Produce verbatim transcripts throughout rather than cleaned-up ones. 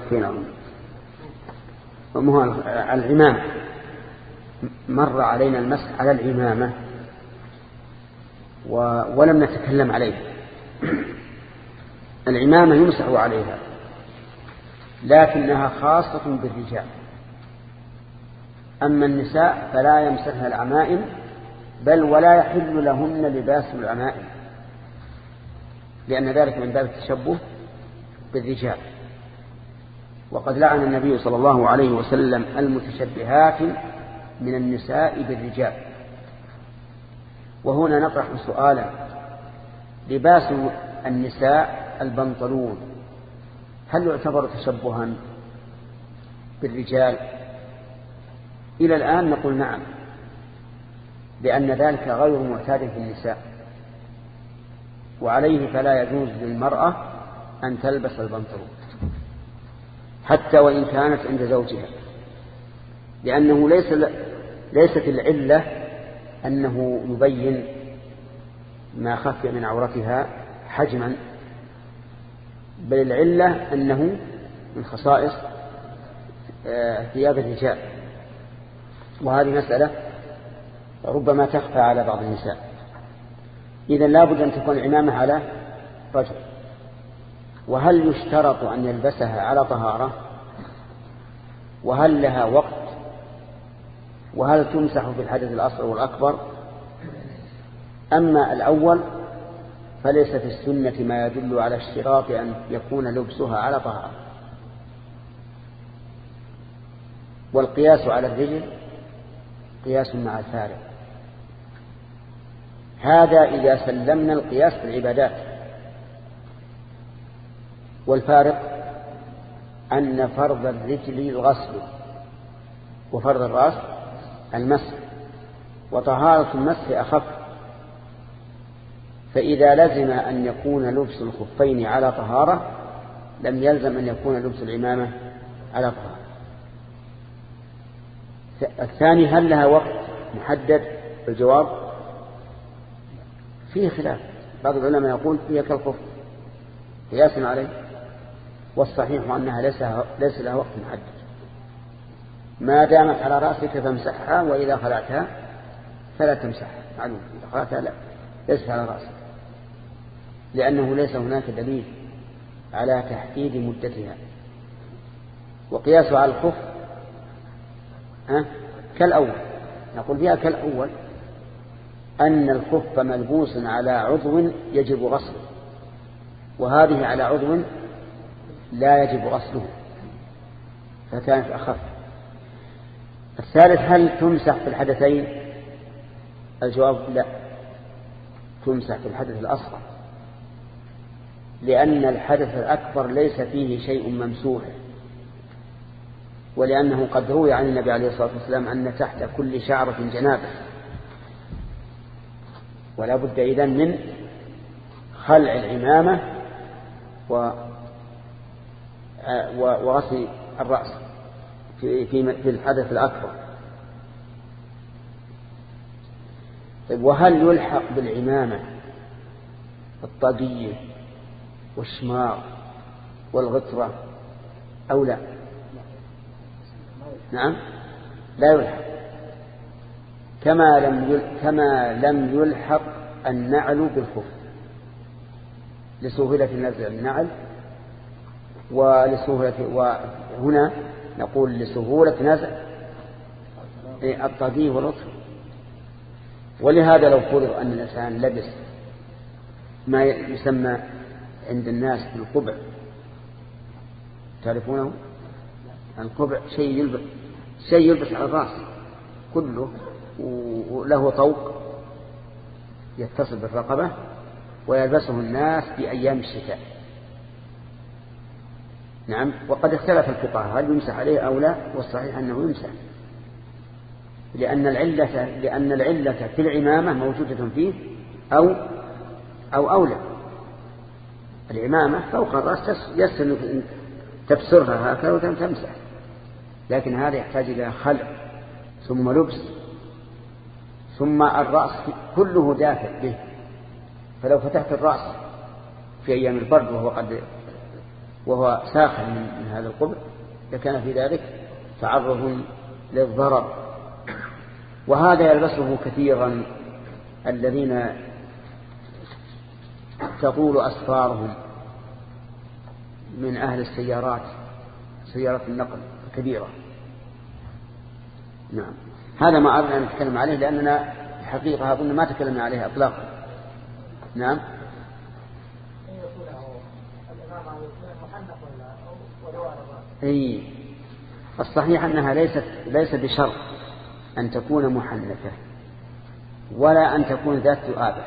الخفين على العمامة. مر علينا المسح على العمامة ولم نتكلم عليه. العمامة يمسح عليها لكنها خاصة بالرجال، أما النساء فلا يمسحن العمائم، بل ولا يحل لهن لباس العمائم، لأن ذلك من باب التشبه بالرجال. وقد لعن النبي صلى الله عليه وسلم المتشبهات من النساء بالرجال. وهنا نطرح سؤالا: لباس النساء البنطلون هل يعتبر تشبها بالرجال؟ إلى الآن نقول نعم، لأن ذلك غير معتاد في النساء، وعليه فلا يجوز للمرأة أن تلبس البنطلون حتى وإن كانت عند زوجها، لأنه ليس ليست العلة أنه يبين ما خفي من عورتها حجما، بل العلة أنه من خصائص ثياب الرجال، وهذه مسألة ربما تخفى على بعض النساء. إذن لا بد أن تكون العمامة على رجل. وهل يشترط أن يلبسها على طهارة؟ وهل لها وقت؟ وهل تمسح في الحدث الأصغر والأكبر؟ أما الأول فليس في السنة ما يدل على اشتراط أن يكون لبسها على طهارة. والقياس على الرجل قياس مع الفارق. هذا إذا سلمنا القياس في العبادات، والفارق أن فرض الرجل الغسل وفرض الرأس المسح، وطهارة المسح أخف. فإذا لزم أن يكون لبس الخفين على طهارة لم يلزم أن يكون لبس العمامة على طهارة. الثاني: هل لها وقت محدد؟ الجواب فيه خلاف. بعض العلماء يقول هي كالخف قياسا عليه، والصحيح أنها ليس ليس لها وقت محدد، ما دامت على رأسك فامسحها، وإذا خلعتها فلا تمسحها. معلوم إذا خلعتها لا ليس على رأسك، لأنه ليس هناك دليل على تحديد مدتها. وقياس على الخف ها كالأول، نقول فيها كالأول أن الخف ملبوس على عضو يجب غسله، وهذه على عضو لا يجب غسله، فكانت أخف. الثالث: هل تمسح في الحدثين؟ الجواب لا، تمسح في الحدث الأصغر، لأن الحدث الأكبر ليس فيه شيء ممسوح، ولأنه قد روي عن النبي عليه الصلاة والسلام أن تحت كل شعرة جنابة، ولا بد إذن من خلع العمامة وغسل الرأس في في الحدث الأكبر. وهل يلحق بالعمامة الطاقية والشماغ والغترة أو لا؟ نعم لا يلحق، كما لم كما لم يلحق النعل بالخف لسهولة نزع النعل ولسهولة، وهنا نقول لسهولة نزع الطاقية والغترة. ولهذا لو فرض أن الإنسان لبس ما يسمى عند الناس بالقبع، تعرفونه؟ القبع شيء يلبس شيء يلبس على الرأس كله، وله طوق يتصل بالرقبة، ويلبسه الناس في أيام الشتاء. نعم. وقد اختلف الفقهاء هل يمسح عليه أو لا، والصحيح أنه يمسح، لأن العلة لأن العلة في العمامة موجودة فيه أو أو أولى. العمامة فوق الرأس يسهل تبصرها هكذا وتمسح، لكن هذا يحتاج إلى خلع ثم لبس، ثم الرأس كله دافئ به، فلو فتحت الرأس في أيام البرد وهو قد وهو ساخن من هذا القبر لكان في ذلك تعرض للضرر. وهذا يلبسه كثيرا الذين تطول أسفارهم من أهل السيارات، سيارات النقل الكبيرة. نعم، هذا ما أردنا أن نتكلم عليه لأننا الحقيقة أظن ما تكلمنا عليه أطلاقا. نعم. أي الصحيح أنها ليست ليس بشرط أن تكون محنكة ولا أن تكون ذات ذؤابة.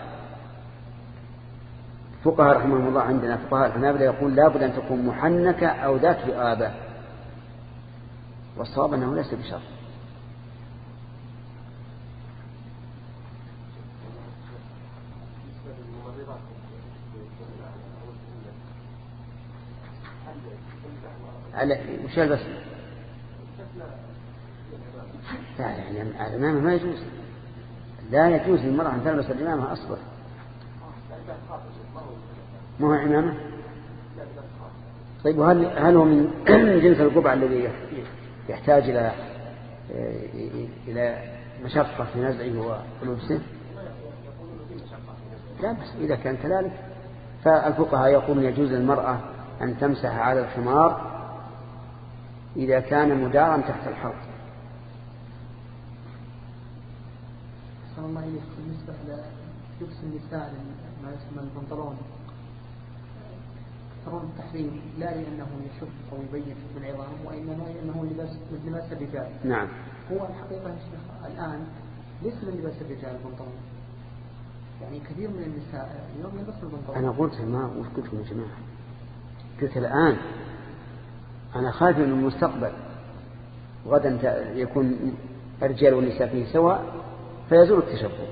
فقهاء رحمهم الله عندنا فقهاء الحنابلة يقول لابد أن تكون محنكة أو ذات ذؤابة، والصواب أنه ليس بشرط. على وش يلبس؟ لا يعني العمامة ما يجوز، لا يجوز للمرأة أن تلبس العمامة أصلا. ما هو عمامة؟ طيب وهل هل هو من جنس القبعة الذي يحتاج إلى إلى مشقة في نزعه ولبسه؟ لا، بس إذا كان كذلك فالفقهاء يقولون يجوز للمرأة أن تمسح على الخمار إذا كان مدارا تحت الحوض. صلى الله عليه بالنسبة للبس النساء ما يسمى البنطلون، ترون التحريم لا لأنه يشف أو يبين بالعظام، وإنما لأنه لباس من لباس الرجال. نعم. هو الحقيقة يا شيخ الآن ليس من لباس الرجال البنطلون، يعني كثير من النساء اليوم يلبسون البنطلون. أنا قلت ما وش قلت يا جماعة؟ قلت الآن أنا خايف من المستقبل غدا يكون الرجال والنساء فيه سواء فيزول التشبه.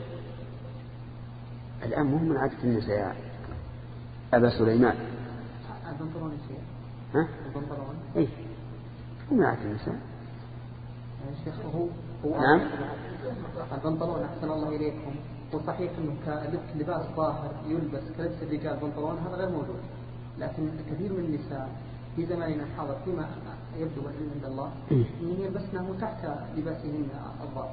الآن مو من عادة النساء يا أبا سليمان. البنطلون يصير. ها؟ البنطلون. إيه. مو من عادة النساء. يا شيخ هو هو. نعم. البنطلون أحسن الله إليكم، وصحيح إنه كلباس ظاهر يلبس كلبس الرجال بنطلون هذا غير موجود، لكن كثير من النساء في زماننا الحاضر فيما يبدو والعلم عند الله إن يلبسنه تحت لباسهن الظاهر.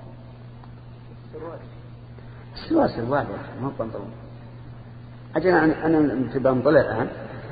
السروال سروال يا أخي ما هو بنطلون. أجل أنا أنا في بنطلون الآن.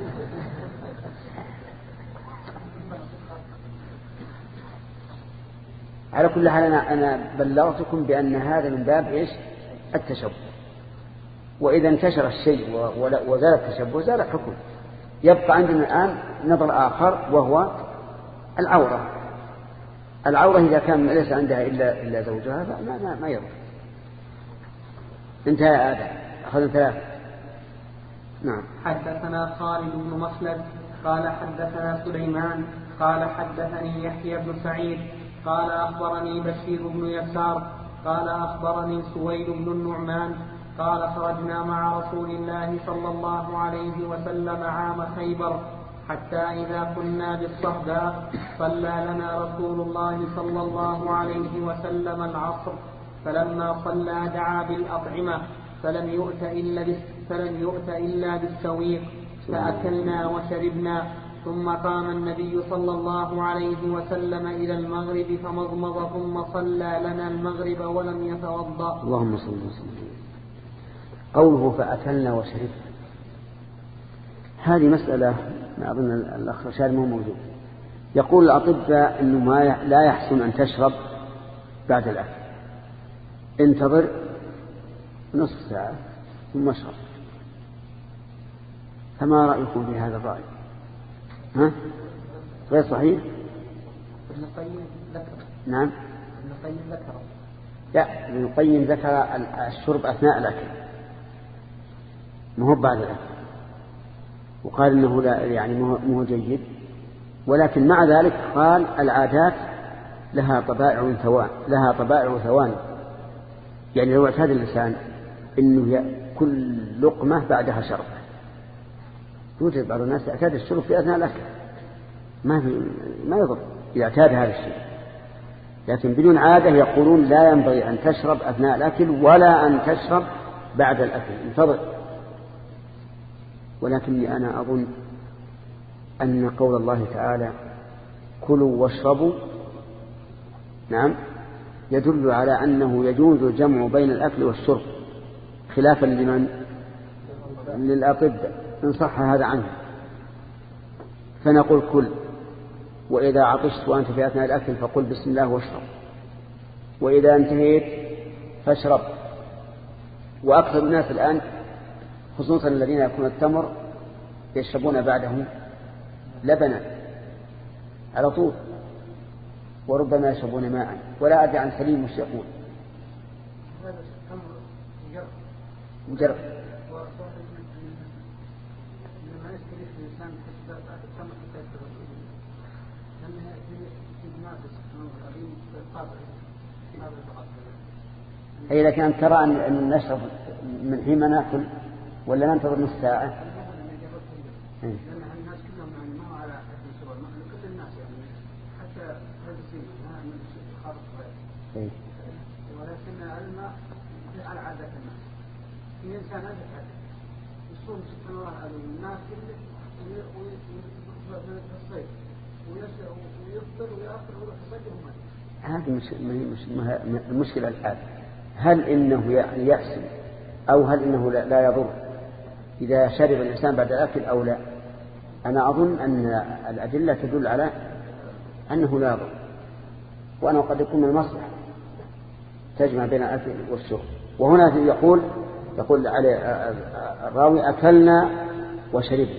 على كل حال أنا أنا بلغتكم بأن هذا من باب إيش؟ التشبه. وإذا انتشر الشيء وزال التشبه زال الحكم. يبقى عندنا الآن نظر آخر وهو العورة. العورة إذا كان ليس عندها إلا إلا زوجها فما ما ما يضر. انتهى هذا. أخذنا ثلاثة. نعم. حدثنا خالد بن مخلد قال حدثنا سليمان قال حدثني يحيى بن سعيد قال أخبرني بشير بن يسار قال أخبرني سويد بن النعمان قال خرجنا مع رسول الله صلى الله عليه وسلم عام خيبر حتى إذا كنا بالصهباء صلى لنا رسول الله صلى الله عليه وسلم العصر، فلما صلى دعا بالأطعمة فلم يؤت إلا, فلم يؤت إلا بالسويق، فأكلنا وشربنا، ثم قام النبي صلى الله عليه وسلم إلى المغرب فمضمض ثم صلى لنا المغرب ولم يتوضأ. اللهم صل وسلم. قوله فأكلنا وشربنا هذه مسألة ما أظن الأخ رشاد مو موجود. يقول الأطباء أنه ما لا يحسن أن تشرب بعد الأكل، انتظر نصف ساعة ثم اشرب. فما رأيكم في هذا الرأي؟ ها؟ غير صحيح؟ ابن القيم ذكر. نعم. ابن القيم ذكر. لا، ابن القيم ذكر الشرب أثناء الأكل ما هو بعد الأكل، وقال إنه لا يعني ما هو جيد، ولكن مع ذلك قال العادات لها طبائع ثوان لها طبائع ثواني. يعني لو اعتاد الإنسان إنه كل لقمة بعدها شرب، يوجد بعض الناس اعتاد الشرب في أثناء الأكل ما في ما يضر إذا اعتاد هذا الشيء، لكن بدون عادة يقولون لا ينبغي أن تشرب أثناء الأكل ولا أن تشرب بعد الأكل، انتظر. ولكني أنا أظن أن قول الله تعالى كلوا واشربوا نعم يدل على أنه يجوز الجمع بين الأكل والشرب خلافا لمن للأطباء إن صح هذا عنه. فنقول كل، وإذا عطشت وأنت في أثناء الأكل فقل بسم الله واشرب، وإذا انتهيت فاشرب. وأكثر الناس الآن خصوصا الذين يكون التمر يشربون بعده لبنا على طول، وربما يشربون ماء، ولا أدري عن سليم مش يقول مجرد أي لكن ترى أن نشرب من حين ما نأكل ولا ننتظر نص ساعة؟ لأن الناس كلهم يعني ما هو على أكل سواء كل الناس يعني حتى هذا ما من خارج غير، ولكن الماء على عادة الناس. في إنسان هذا حاجة يصوم سبحان الله على الناس ويصيف ويفطر ويأكل ويروح يصيف. هذه مش مش المشكلة الآن، هل إنه يعني يحسن أو هل إنه لا يضر إذا شرب الإنسان بعد الأكل أو لا؟ أنا أظن أن الأدلة تدل على أنه لا يضر، وأنه قد يكون من المصلحة تجمع بين الأكل والشرب. وهنا يقول يقول عليه الراوي أكلنا وشربنا،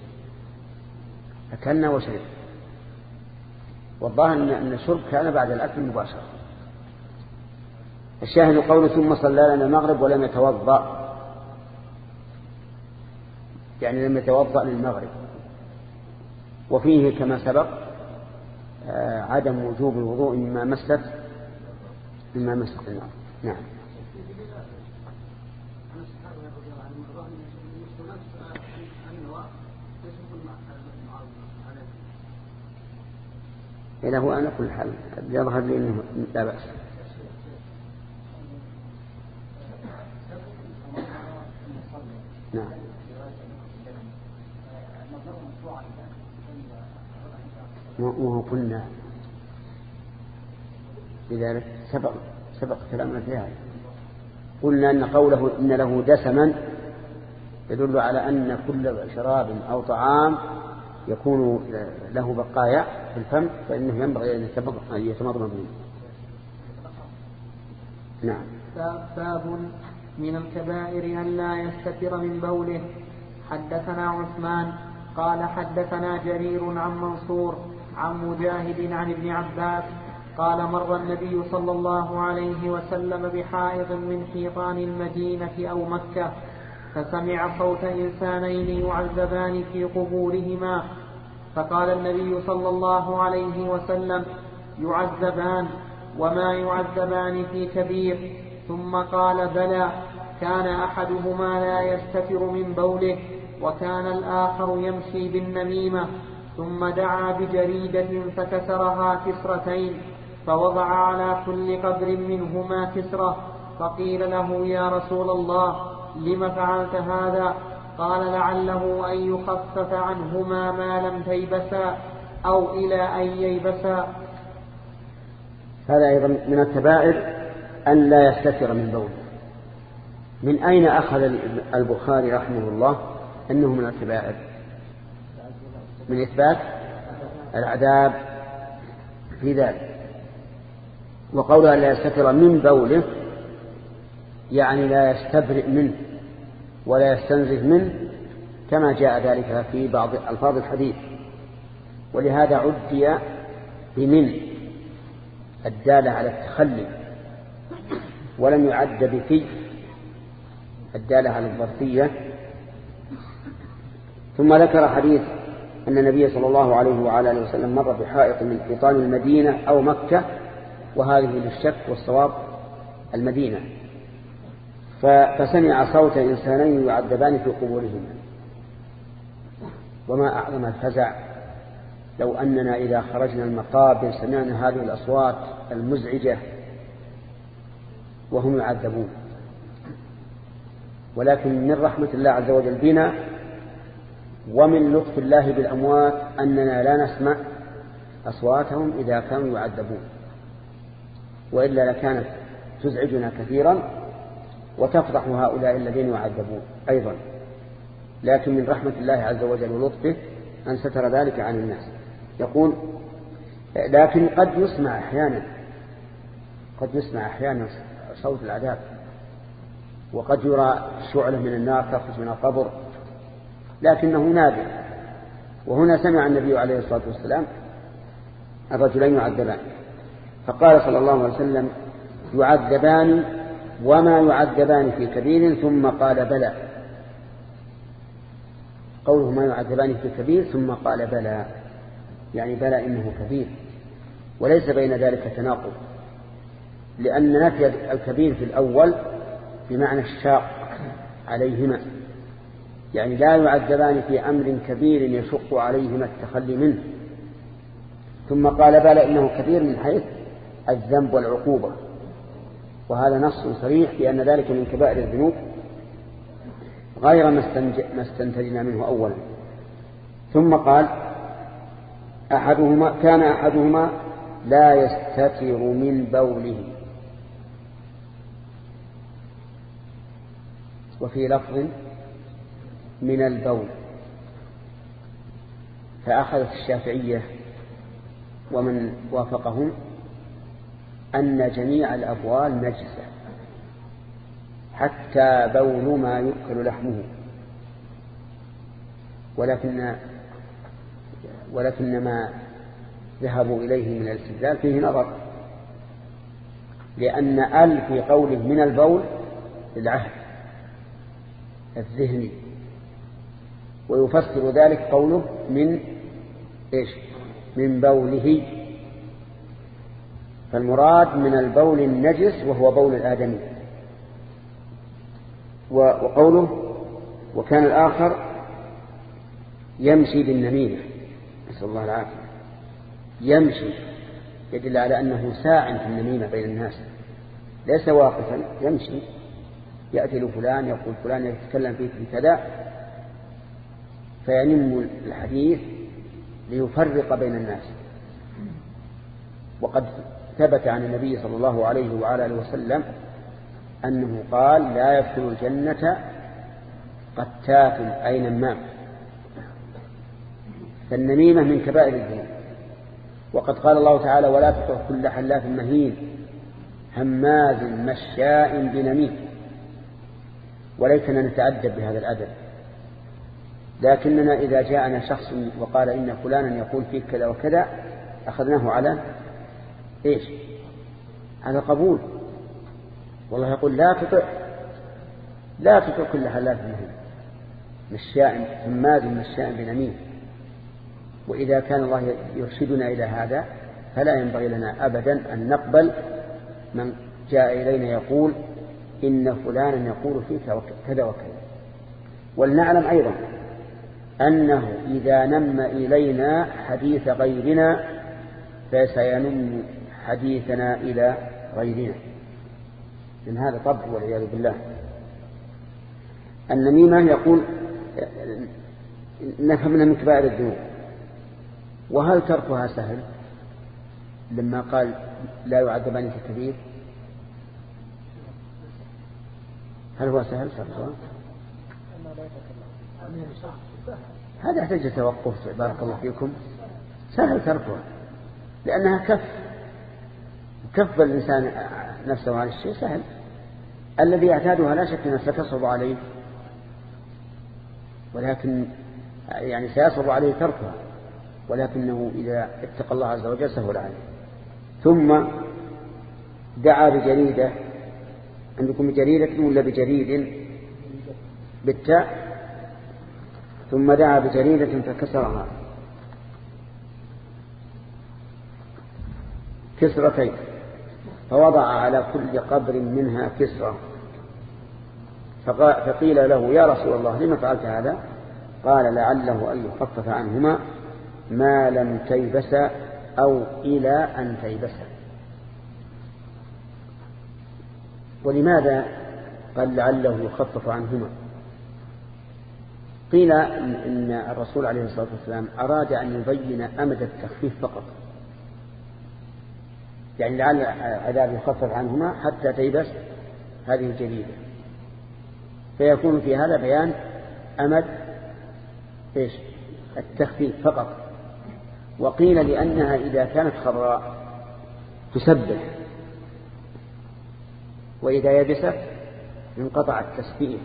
أكلنا وشربنا، والظاهر أن الشرب كان بعد الأكل مباشرة. الشاهد قوله ثم صلى لنا المغرب ولم يتوضأ، يعني لم يتوضأ للمغرب. وفيه كما سبق عدم وجوب الوضوء مما مست مما مست النار. نعم. إذا هو أنا كل حال يظهر لي أنه لا بأس. نعم. وهو قلنا لذلك سبق سبق كلامنا في هذا، قلنا أن قوله إن له دسما يدل على أن كل شراب أو طعام يكون له بقايا في الفم فإنه ينبغي أن يتمضمض منه. نعم. باب من الكبائر أن لا يستتر من بوله. حدثنا عثمان قال حدثنا جرير عن منصور عن مجاهد عن ابن عباس قال مر النبي صلى الله عليه وسلم بحائط من حيطان المدينة أو مكة فسمع صوت إنسانين يعذبان في قبورهما، فقال النبي صلى الله عليه وسلم يعذبان وما يعذبان في كبير، ثم قال بلى، كان أحدهما لا يستتر من بوله وكان الآخر يمشي بالنميمة، ثم دعا بجريدة فكسرها كسرتين فوضع على كل قبر منهما كسرة، فقيل له يا رسول الله لم فعلت هذا؟ قال لعله أن يخفف عنهما ما لم تيبسا أو إلى أن ييبسا. هذا أيضا من الكبائر أن لا يستتر من بوله. من أين أخذ البخاري رحمه الله أنه من الكبائر؟ من إثبات العذاب في ذلك. وقوله لا يستتر من بوله يعني لا يستبرئ منه ولا يستنزه منه كما جاء ذلك في بعض ألفاظ الحديث، ولهذا عدي بمن الدالة على التخلي ولم يعد بفي الدالة على الظرفية. ثم ذكر حديث أن النبي صلى الله عليه وعلى آله وسلم مر بحائط من حيطان المدينة أو مكة، وهذه للشك والصواب المدينة، فسمع صوت إنسانين يعذبان في قبورهما. وما أعظم الفزع لو أننا إذا خرجنا المقابر سمعنا هذه الأصوات المزعجة وهم يعذبون. ولكن من رحمة الله عز وجل بنا ومن لطف الله بالأموات أننا لا نسمع أصواتهم إذا كانوا يعذبون، وإلا لكانت تزعجنا كثيرا وتفضح هؤلاء الذين يعذبون أيضا. لكن من رحمة الله عز وجل ولطفه أن ستر ذلك عن الناس. يقول لكن قد يسمع أحيانا قد يسمع أحيانا صوت العذاب، وقد يرى شعلة من النار تخرج من القبر، لكنه نادر. وهنا سمع النبي عليه الصلاة والسلام الرجلين يعذبان، فقال صلى الله عليه وسلم يعذبان وما يعذبان في كبير، ثم قال بلى. قوله ما يعذبان في كبير ثم قال بلى، يعني بلى إنه كبير، وليس بين ذلك تناقض، لأن نفي الكبير في الأول بمعنى الشاق عليهما، يعني لا يعذبان في أمر كبير يشق عليهما التخلي منه. ثم قال بلى إنه كبير من حيث الذنب والعقوبة، وهذا نص صريح بأن ذلك من كبائر الذنوب غير ما استنتجنا منه أولا. ثم قال أحدهما كان أحدهما لا يستتر من بوله، وفي لفظ من البول. فأخذت الشافعية ومن وافقهم أن جميع الأبوال نجسة حتى بول ما يؤكل لحمه، ولكن ولكن ما ذهبوا إليه من الاستدلال فيه نظر، لأن ال في قوله من البول للعهد الذهني، ويفسر ذلك قوله من إيش؟ من بوله. فالمراد من البول النجس وهو بول الآدمي. وقوله وكان الآخر يمشي بالنميمة، نسأل الله العافية، يمشي يدل على أنه ساع في النميمة بين الناس، ليس واقفا، يمشي يأتي لفلان يقول فلان يتكلم فيه بكذا، فينم الحديث ليفرق بين الناس. وقد ثبت عن النبي صلى الله عليه وعلى آله وسلم أنه قال لا يدخل الجنة قتات أي نمام. فالنميمة من كبائر الذنوب. وقد قال الله تعالى ولا تطع كل حلاف مهين هماز مشاء بنميم. وليتنا نتأدب بهذا الأدب، لكننا إذا جاءنا شخص وقال إن فلانا يقول فيك كذا وكذا أخذناه على إيش؟ على قبول. والله يقول لا تطع لا تطع كل حلاف مهين مشاء هماز مشاء بنميم. وإذا كان الله يرشدنا إلى هذا فلا ينبغي لنا أبدا أن نقبل من جاء إلينا يقول إن فلانا يقول فيك كذا وكذا. ولنعلم أيضا أنه إذا نم إلينا حديث غيرنا فسينم حديثنا إلى غيرنا، من هذا طبع والعياذ بالله. النميمة يقول نفهمنا من كبائر الذنوب. وهل تركها سهل؟ لما قال لا يعذبان في كبير، هل هو سهل تركها؟ هذا يحتاج توقف. بارك الله فيكم. سهل تركها لأنها كف كف الإنسان نفسه عن الشيء سهل. الذي يعتادها لا شك أنها ستصعب عليه، ولكن يعني سيصعب عليه تركها، ولكنه إذا اتقى الله عز وجل سهل عليه. ثم دعا بجريدة. عندكم بجريدة ولا بجريد بالتاء؟ ثم دعا بجريدة فكسرها كسرتين، فوضع على كل قبر منها كسرة. فقيل له يا رسول الله لما فعلت هذا؟ قال لعله أن يخفف عنهما ما لم تيبس أو إلى أن تيبس. ولماذا قال لعله يخفف عنهما؟ قيل إن الرسول عليه الصلاة والسلام أراد أن يبين أمد التخفيف فقط، يعني لعل العذاب يخفف عنهما حتى تيبس هذه الجريدة، فيكون في هذا بيان أمد إيش التخفيف فقط. وقيل لأنها إذا كانت خضراء تسبح، وإذا يبست انقطع التسبيح.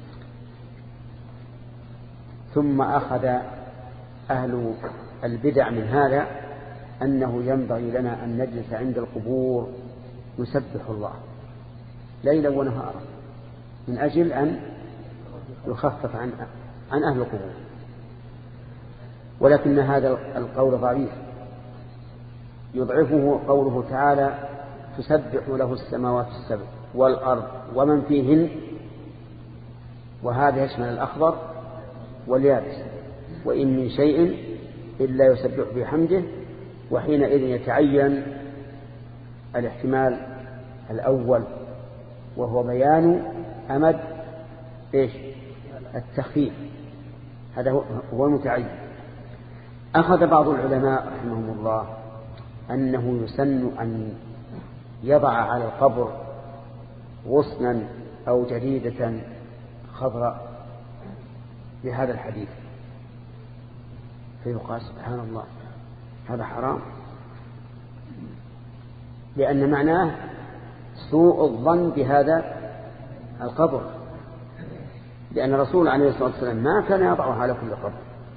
ثم أخذ أهل البدع من هذا أنه ينبغي لنا أن نجلس عند القبور نسبح الله ليلا ونهارا من أجل أن يخفف عن عن أهل القبور. ولكن هذا القول ضعيف، يضعفه قوله تعالى تسبح له السماوات السبع والأرض ومن فيهن، وهذا يشمل الأخضر واليابس، وإن من شيء إلا يسبح بحمده. وحينئذ يتعين الاحتمال الأول وهو بيان أمد إيش التخفيف، هذا هو المتعين. أخذ بعض العلماء رحمهم الله أنه يسن أن يضع على القبر غصنا أو جريدة خضراء لهذا الحديث، فيقال سبحان الله هذا حرام، لأن معناه سوء الظن بهذا القبر، لأن الرسول عليه الصلاة والسلام ما كان يضعها على كل قبر،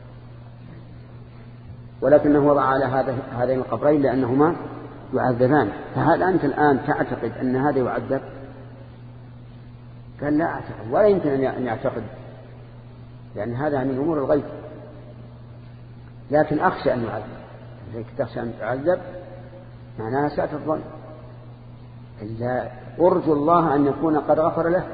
ولكنه وضع على هذين القبرين لأنهما يعذبان. فهل أنت الآن تعتقد أن هذا يعذب؟ قال لا أعتقد، ولا يمكن أن يعتقد، لأن هذا من أمور الغيب، لكن أخشى أن يعذب. لذلك تخشى أن تعذب معناها ساءة الظن، إلا أرجو الله أن يكون قد غفر له.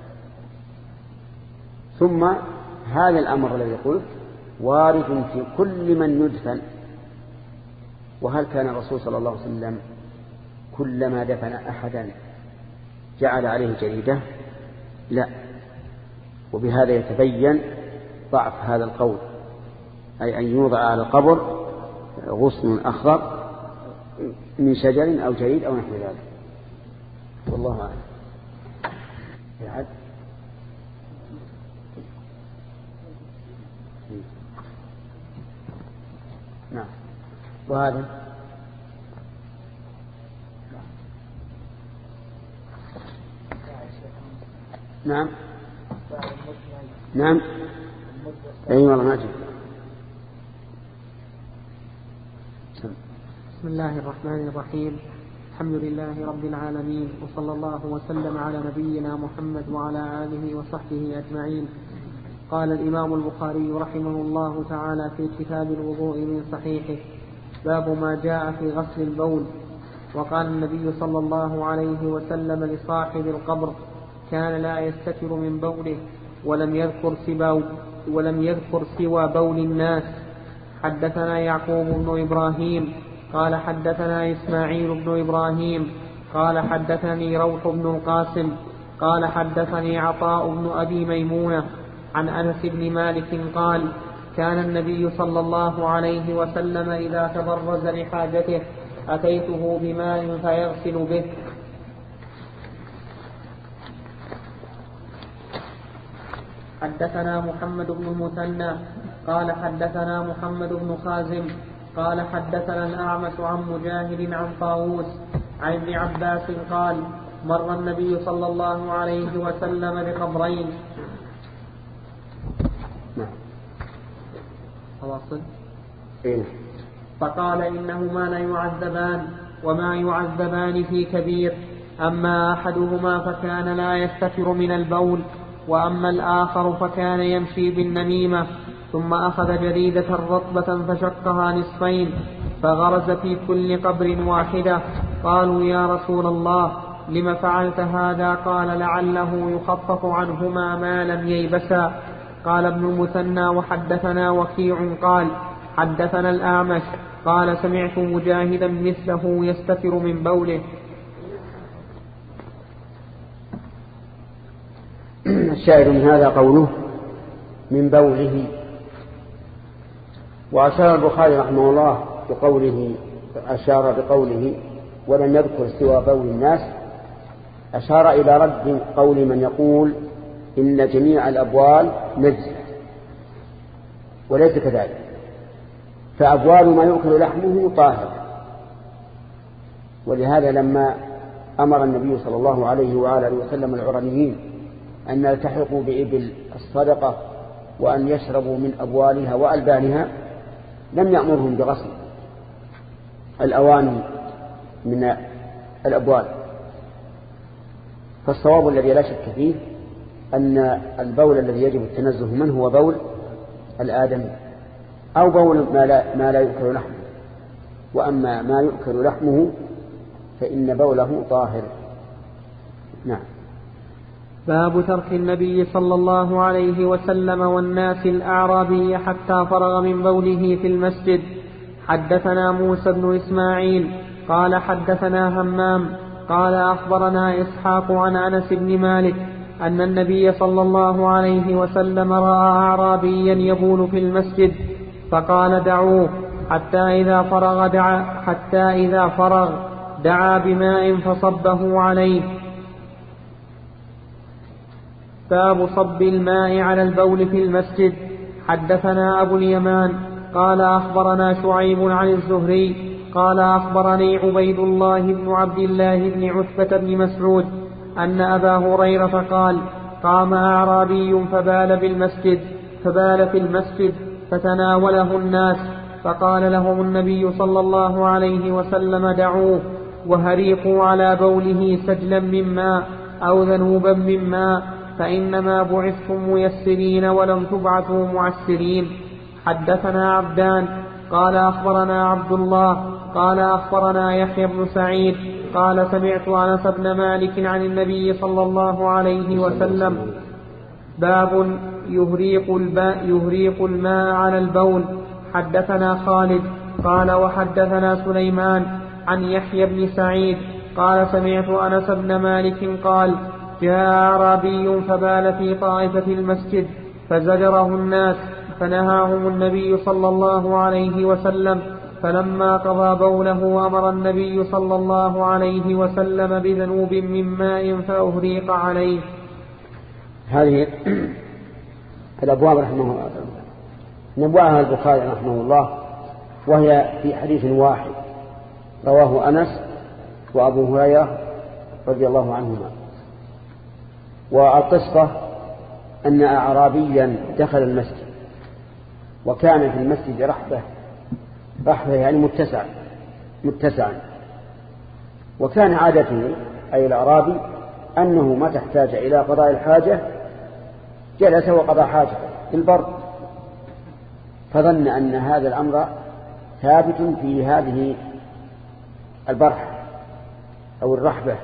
ثم هذا الأمر الذي قلت وارد في كل من يدفن. وهل كان الرسول صلى الله عليه وسلم كلما دفن أحدا جعل عليه جريدة؟ لا. وبهذا يتبين ضعف هذا القول، أي أن يوضع على القبر غصن أخضر من شجر أو جريد أو نحو ذلك، والله أعلم. يعد نعم. وهذا نعم نعم أي والله ما جاء. بسم الله الرحمن الرحيم، الحمد لله رب العالمين، وصلى الله وسلم على نبينا محمد وعلى آله وصحبه أجمعين. قال الإمام البخاري رحمه الله تعالى في كتاب الوضوء من صحيحه: باب ما جاء في غسل البول. وقال النبي صلى الله عليه وسلم لصاحب القبر: كان لا يستتر من بوله ولم يذكر سوى ولم يذكر سوى بول الناس. حدثنا يعقوب بن إبراهيم قال حدثنا إسماعيل بن إبراهيم قال حدثني روح بن القاسم قال حدثني عطاء بن أبي ميمونة عن أنس بن مالك قال: كان النبي صلى الله عليه وسلم إذا تبرز لحاجته أتيته بماء فيغسل به. حدثنا محمد بن المثنى قال حدثنا محمد بن خازم قال حدثنا الأعمش عن مجاهد عن طاووس عن ابن عباس قال: مر النبي صلى الله عليه وسلم بقبرين. أواصل؟ فقال: إنهما ليعذبان وما يعذبان في كبير، أما أحدهما فكان لا يستتر من البول، وأما الآخر فكان يمشي بالنميمة. ثم أخذ جريدة رطبة فشقها نصفين فغرز في كل قبر واحدة. قالوا: يا رسول الله لم فعلت هذا؟ قال: لعله يخفف عنهما ما لم ييبسا. قال ابن المثنى: وحدثنا وكيع قال حدثنا الأعمش قال: سمعت مجاهدا مثله يستتر من بوله. الشاهد من هذا قوله: من بوله. وأشار البخاري رحمه الله بقوله أشار بقوله ولم يذكر سوى بول الناس، أشار إلى رد قول من يقول إن جميع الأبوال نجسة، وليس كذلك، فأبوال ما يؤكل لحمه طاهر. ولهذا لما أمر النبي صلى الله عليه وآله وسلم العرنيين أن يلتحقوا بإبل الصدقة وأن يشربوا من أبوالها وألبانها لم يأمرهم بغسل الأواني من الأبوال. فالصواب الذي لا شك فيه أن البول الذي يجب التنزه منه هو بول الآدمي أو بول ما لا, ما لا يؤكل لحمه، وأما ما يؤكل لحمه فإن بوله طاهر. نعم. باب ترك النبي صلى الله عليه وسلم والناس الأعرابي حتى فرغ من بوله في المسجد. حدثنا موسى بن إسماعيل قال حدثنا همام قال أخبرنا إسحاق عن أنس بن مالك أن النبي صلى الله عليه وسلم رأى أعرابيا يبول في المسجد فقال دعوه حتى إذا فرغ دعا حتى إذا فرغ دعا بماء فصبه عليه. باب صب الماء على البول في المسجد. حدثنا أبو اليمان قال أخبرنا شعيب عن الزهري قال أخبرني عبيد الله بن عبد الله بن عتبة بن مسعود أن أبا هريرة قال قام أعرابي فبال بالمسجد فبال في المسجد فتناوله الناس فقال لهم النبي صلى الله عليه وسلم دعوه وهريقوا على بوله سجلا من ماء أو ذنوبا من ماء فإنما بعثتم ميسرين ولم تبعثوا معسرين. حدثنا عبدان قال أخبرنا عبد الله قال أخبرنا يحيى بن سعيد قال سمعت أنس بن مالك عن النبي صلى الله عليه وسلم باب يهريق الماء, يهريق الماء على البول. حدثنا خالد قال وحدثنا سليمان عن يحيى بن سعيد قال سمعت أنس بن مالك قال جاء أعرابي فبال في طائفة المسجد فزجره الناس فنهاهم النبي صلى الله عليه وسلم فلما قضى بوله أمر النبي صلى الله عليه وسلم بذنوب من ماء فأهريق عليه. هذه الأبواب رحمه الله نبوعها البخاري رحمه الله، وهي في حديث واحد رواه أنس وأبو هريرة رضي الله عنهما. والقصة أن أعرابيا دخل المسجد وكان في المسجد رحبة رحبة يعني متسع متسعا، وكان عادته أي الأعرابي أنه ما تحتاج إلى قضاء الحاجة جلس وقضى حاجة في البرد، فظن أن هذا الأمر ثابت في هذه البرحة أو الرحبة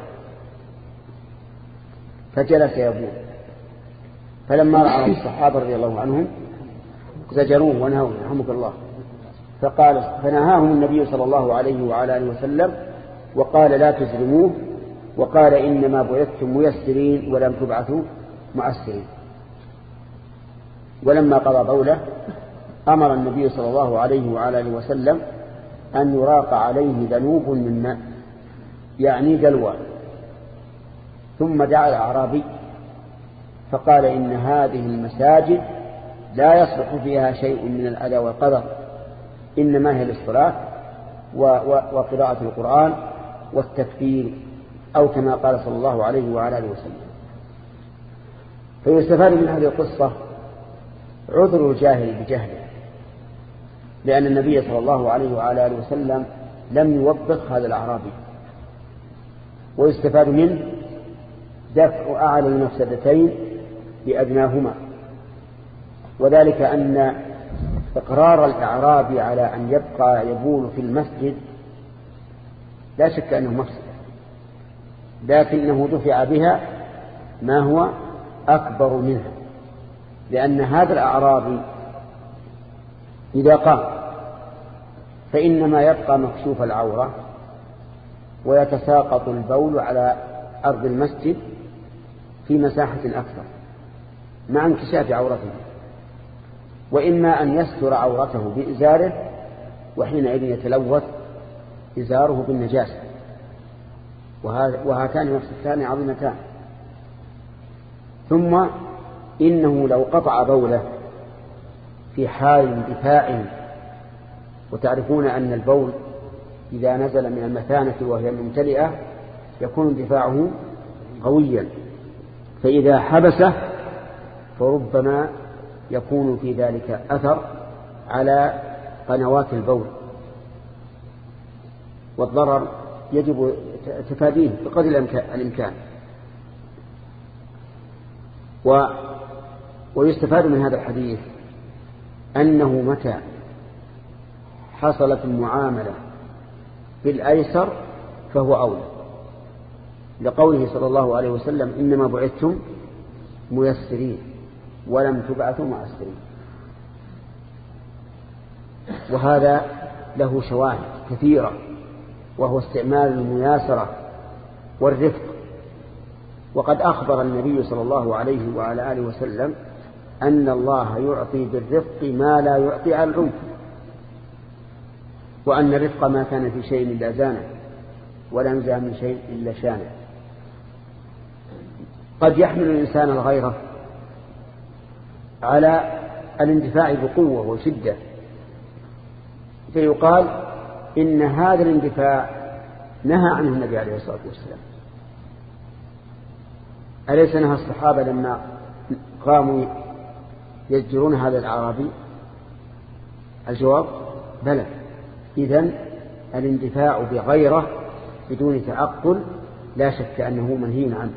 فجلس يبول. فلما رأى الصحابة رضي الله عنهم زجروه ونهوه رحمك الله، فقال فنهاهم النبي صلى الله عليه وعلى آله وسلم وقال لا تزرموه، وقال إنما بعثتم ميسرين ولم تبعثوا معسرين. ولما قضى بوله أمر النبي صلى الله عليه وعلى آله وسلم أن يراق عليه ذنوب من ماء يعني دلوى، ثم دعا الأعرابي فقال إن هذه المساجد لا يصلح فيها شيء من الأذى والقدر، إنما هي للصلاة وقراءة القرآن والتكبير أو كما قال صلى الله عليه وعلى آله وسلم. فيستفاد من هذه القصة عذر الجاهل بجهله، لأن النبي صلى الله عليه وعلى آله وسلم لم يوبخ هذا الأعرابي. ويستفاد منه دفع أعلى المفسدتين بأدناهما، وذلك أن إقرار الأعرابي على أن يبقى يبول في المسجد لا شك أنه مفسدة، لكنه دفع بها ما هو أكبر منها، لأن هذا الأعرابي إذا قام فإنما يبقى مكشوف العورة ويتساقط البول على أرض المسجد في مساحة أكثر مع انكشاف عورته، وإما أن يستر عورته بإزاره وحينئذ يتلوث إزاره بالنجاسة، وهاتان مفسدتان عظيمتان. ثم إنه لو قطع بوله في حال اندفاع، وتعرفون أن البول إذا نزل من المثانة وهي ممتلئة يكون اندفاعه قويا، فإذا حبسه فربما يكون في ذلك أثر على قنوات البول، والضرر يجب تفاديه بقدر الإمكان. و ويستفاد من هذا الحديث أنه متى حصلت المعاملة بالأيسر فهو أولى، لقوله صلى الله عليه وسلم إنما بعثتم ميسرين ولم تبعثوا معسرين. وهذا له شواهد كثيرة، وهو استعمال المياسرة والرفق. وقد أخبر النبي صلى الله عليه وعلى آله وسلم أن الله يعطي بالرفق ما لا يعطي على العنف، وأن الرفق ما كان في شيء إلا زانه ولا نزع من شيء إلا شانه. قد يحمل الإنسان الغيرة على الاندفاع بقوة وشدة، فيقال إن هذا الاندفاع نهى عنه النبي عليه الصلاة والسلام. أليس نهى الصحابة لما قاموا يزجرون هذا الأعرابي؟ الجواب بلى. إذن الاندفاع بغيره بدون تعقل لا شك أنه منهي عنه.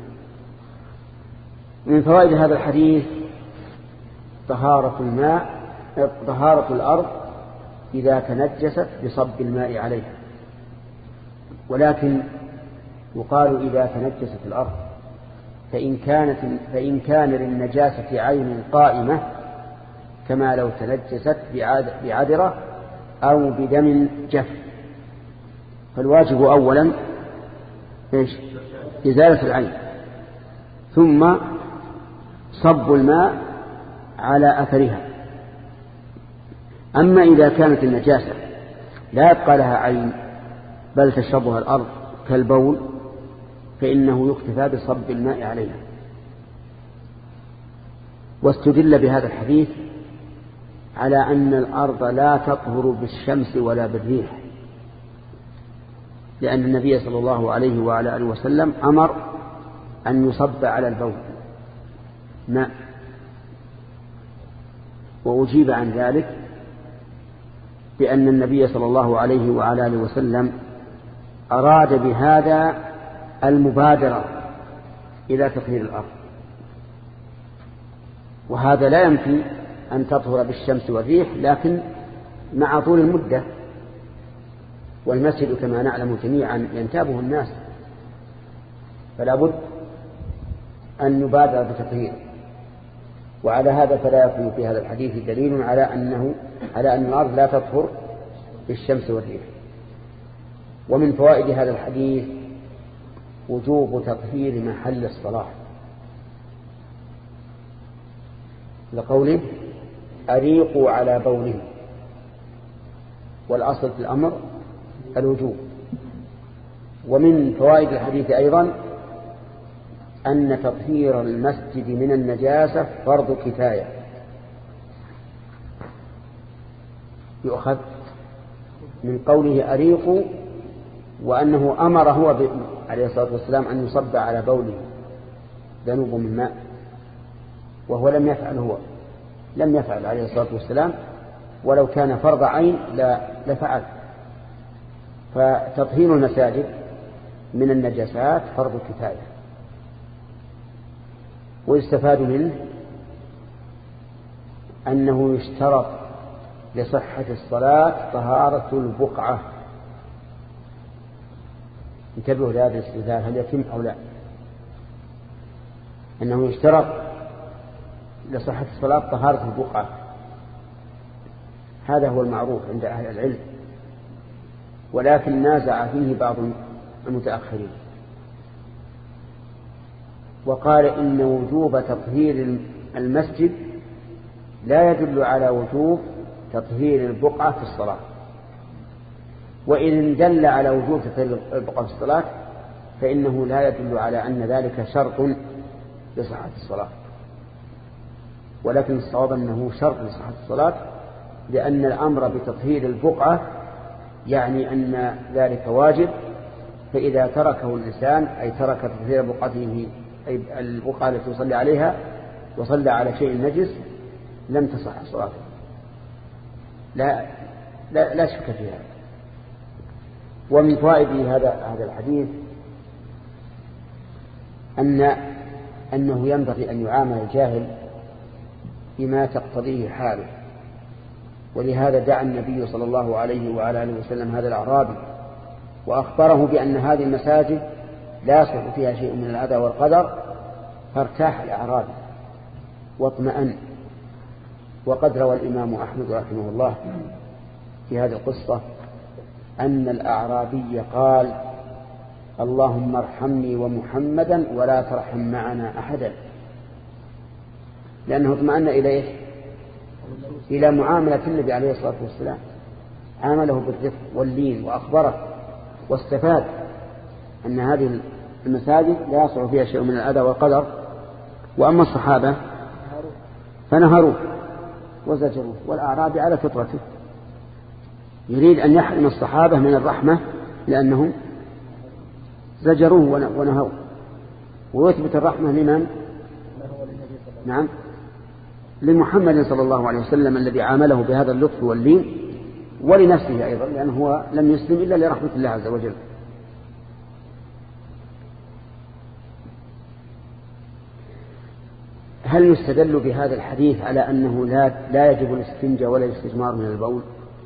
من فوائد هذا الحديث طهارة الماء طهارة الأرض إذا تنجست بصب الماء عليها، ولكن يقال إذا تنجست الأرض فإن كانت فإن كان للنجاسة عين قائمة كما لو تنجست بعذرة أو بدم جف. فالواجب أولا إيش؟ إزالة العين، ثم صب الماء على أثرها. أما إذا كانت النجاسة لا يبقى لها عين بل تشربها الأرض كالبول فإنه يكتفى بصب الماء عليها. واستدل بهذا الحديث على أن الأرض لا تطهر بالشمس ولا بالريح، لأن النبي صلى الله عليه وعلى آله وسلم أمر أن يصب على البول ماء، وأجيب عن ذلك بأن النبي صلى الله عليه وعلى آله وسلم أراد بهذا المبادرة إلى تطهير الأرض، وهذا لا ينفي أن تطهر بالشمس والريح، لكن مع طول المدة. والمسجد كما نعلم جميعا ينتابه الناس، فلا بد أن نبادر بتطهيره. وعلى هذا فلا يكون في هذا الحديث دليل على أنه على أن الأرض لا تطهر بالشمس والريح. ومن فوائد هذا الحديث وجوب تطهير محل الصلاة، لقوله أريقوا على بوله، والأصل في الأمر الوجوب. ومن فوائد الحديث أيضا أن تطهير المسجد من النجاسة فرض كفاية، يؤخذ من قوله أريقوا، وأنه أمر هو عليه الصلاة والسلام أن يصب على بوله ذنوب من ماء، وهو لم يفعل هو لم يفعل عليه الصلاة والسلام، ولو كان فرض عين لا لفعل. فتطهير المساجد من النجاسات فرض كفاية. ويستفاد منه أنه يشترط لصحة الصلاة طهارة البقعة. انتبهوا لهذا الاستدلال هل يتم أو لا، أنه يشترط لصحة الصلاة طهارة البقعة. هذا هو المعروف عند أهل العلم، ولكن نازع فيه بعض المتأخرين وقال إن وجوب تطهير المسجد لا يدل على وجوب تطهير البقعة في الصلاة، وإن دل على وجوب تطهير البقعة في الصلاة فإنه لا يدل على أن ذلك شرط لصحة الصلاة، ولكن الصواب أنه شرط لصحة الصلاة، لأن الأمر بتطهير البقعة يعني أن ذلك واجب، فإذا تركه الإنسان أي ترك تطهير بقعته أي البقعة التي يصلي عليها وصلى على شيء نجس لم تصح صلاته، لا, لا, لا شك في هذا. ومن فوائد هذا هذا الحديث أن أنه ينبغي أن يعامل الجاهل بما تقتضيه حاله، ولهذا دعا النبي صلى الله عليه وعلى آله وسلم هذا الأعرابي وأخبره بأن هذه المساجد لا يصح فيها شيء من الأذى والقدر، فارتاح الأعرابي واطمأن. وقد روى الإمام أحمد رحمه الله في هذه القصة أن الأعرابي قال: اللهم ارحمني ومحمدا ولا ترحم معنا أحدا، لأنه اطمأن إليه إلى معاملة النبي عليه الصلاة والسلام، عامله بالرفق واللين وأخبره، واستفاد أن هذه المساجد لا يصح فيها شيء من الأذى والقدر. وأما الصحابة فنهروه وزجروه، والأعرابي على فطرته يريد أن يحرم الصحابة من الرحمة لأنهم زجروه ونهوه، ويثبت الرحمة لمن؟ نعم، لمحمد صلى الله عليه وسلم الذي عامله بهذا اللطف واللين، ولنفسه أيضا لأنه هو لم يسلم إلا لرحمة الله عز وجل. هل يستدل بهذا الحديث على أنه لا, لا يجب الاستنجاء ولا الاستجمار من البول؟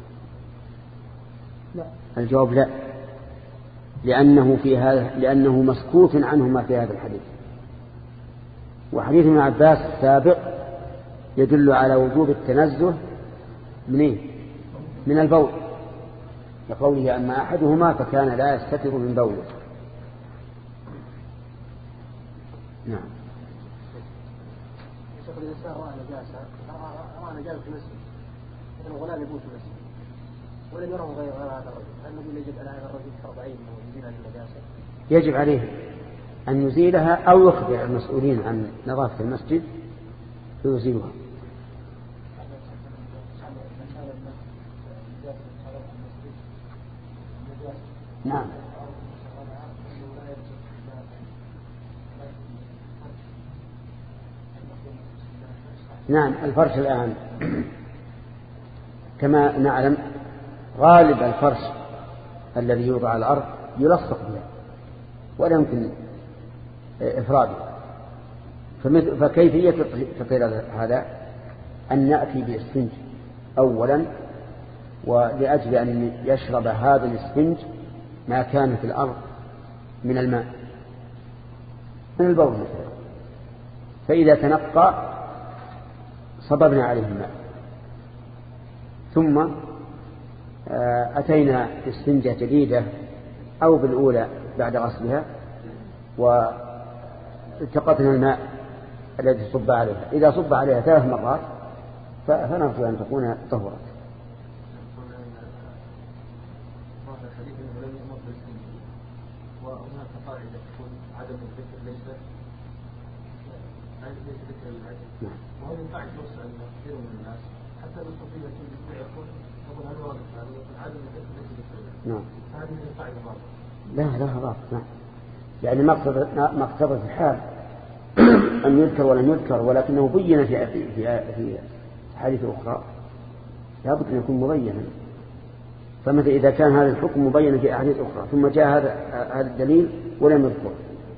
لا. الجواب لا، لأنه, في هذا لأنه مسكوت عنهما في هذا الحديث. وحديث ابن عباس السابق يدل على وجوب التنزه من إيه؟ من البول، لقوله أما أحدهما فكان لا يستتر من بوله. نعم. شيخ الإنسان رأى نجاسة رأى نجاسة في المسجد، مثل الغلام يبوس في المسجد ولم يره غير هذا الرجل، هل نقول يجب على هذا الرجل فرض عين أنه يزيل هذه النجاسة؟ يجب عليه أن يزيلها أو يخبر المسؤولين عن نظافة المسجد فيزيلها. نعم. نعم، الفرش الآن كما نعلم غالب الفرش الذي يوضع على الأرض يلصق بها ولا يمكن إفراده، فكيفية تطهير هذا أن نأتي بالإسفنج أولا، ولأجل أن يشرب هذا الإسفنج ما كان في الأرض من الماء من البول مثلا، فإذا تنقى صببنا عليه الماء، ثم أتينا بإسفنجة جديدة أو بالأولى بعد غسلها والتقطنا الماء الذي صب عليها، إذا صب عليها ثلاث مرات فنرجو أن تكون طهرت. وهناك قاعدة تكون عدم الذكر ليس ليس ذكر العدم، وهذه القاعدة توسع كثير من الناس حتى الصوفية يقول يقول هل واضح هذا يقول عدم الذكر ليس ذكر العدم. نعم. هذه القاعدة غلط. لا لا غلط. نعم. يعني ما اقتضت الحال أن يذكر ولم يذكر، ولكنه بين في في في حديث أخرى لابد أن يكون مبينا. فمثل إذا كان هذا الحكم مبين في أحاديث أخرى ثم جاء هذا هذا الدليل ولم يذكر،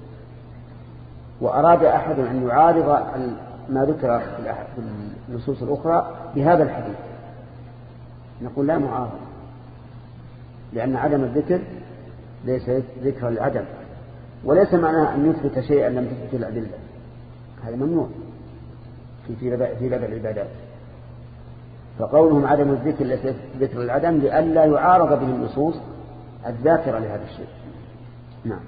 وأراد أحد أن يعارض ما ذكر في النصوص الأخرى بهذا الحديث، نقول لا معارض، لأن عدم الذكر ليس ذكر العدم، وليس معناه أن يثبت شيئا لم تثبت الأدلة، هذا ممنوع في في باب العبادات. فقولهم عدم الذكر ليس ذكر العدم لئلا يعارض به النصوص الذاكرة لهذا الشيء. نعم.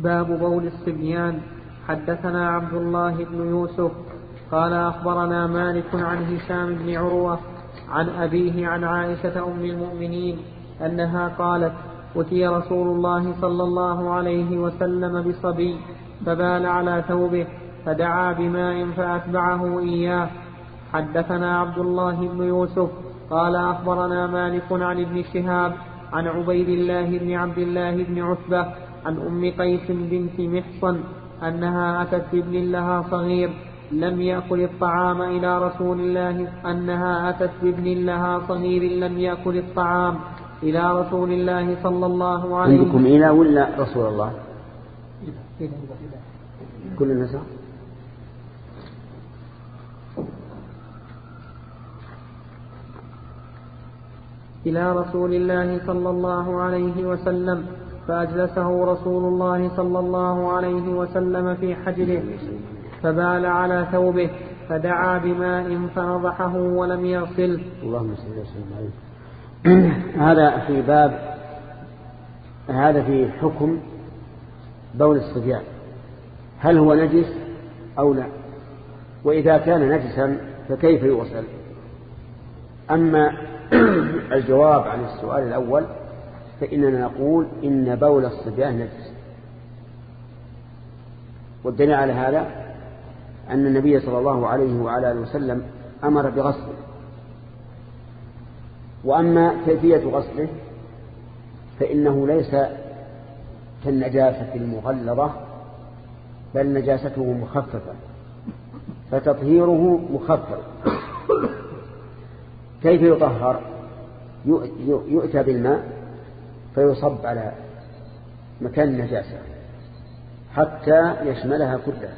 باب بول الصبيان. حدثنا عبد الله بن يوسف قال أخبرنا مالك عن هشام بن عروة عن أبيه عن عائشة أم المؤمنين أنها قالت: أتي رسول الله صلى الله عليه وسلم بصبي فبال على ثوبه فدعا بماء فأتبعه إياه. حدثنا عبد الله بن يوسف قال أخبرنا مالك عن ابن شهاب عن عبيد الله بن عبد الله بن عتبة عن أم قيس بنت محصن أنها أتت بابن لها صغير لم يأكل الطعام إلى رسول الله أنها أتت بابن لها صغير لم يأكل الطعام إلى رسول الله صلى الله عليه وسلم. عندكم إلى ولا رسول الله؟ إلى كل النساء. إلى رسول الله صلى الله عليه وسلم فأجلسه رسول الله صلى الله عليه وسلم في حجره فبال على ثوبه فدعا بماء فنضحه ولم يغسله. اللهم صل وسلم عليه. هذا في باب هذا في حكم بول الصبيان، هل هو نجس أو لا، وإذا كان نجسا فكيف يغسل؟ أما الجواب عن السؤال الأول فإننا نقول إن بول الصبيان نجس، والدليل على هذا أن النبي صلى الله عليه وعلى آله وسلم أمر بغسله. وأما كيفية غسله فإنه ليس كالنجاسة المغلظة، بل نجاسته مخففة، فتطهيره مخفف. كيف يطهر؟ يؤتى بالماء فيصب على مكان النجاسة حتى يشملها كلها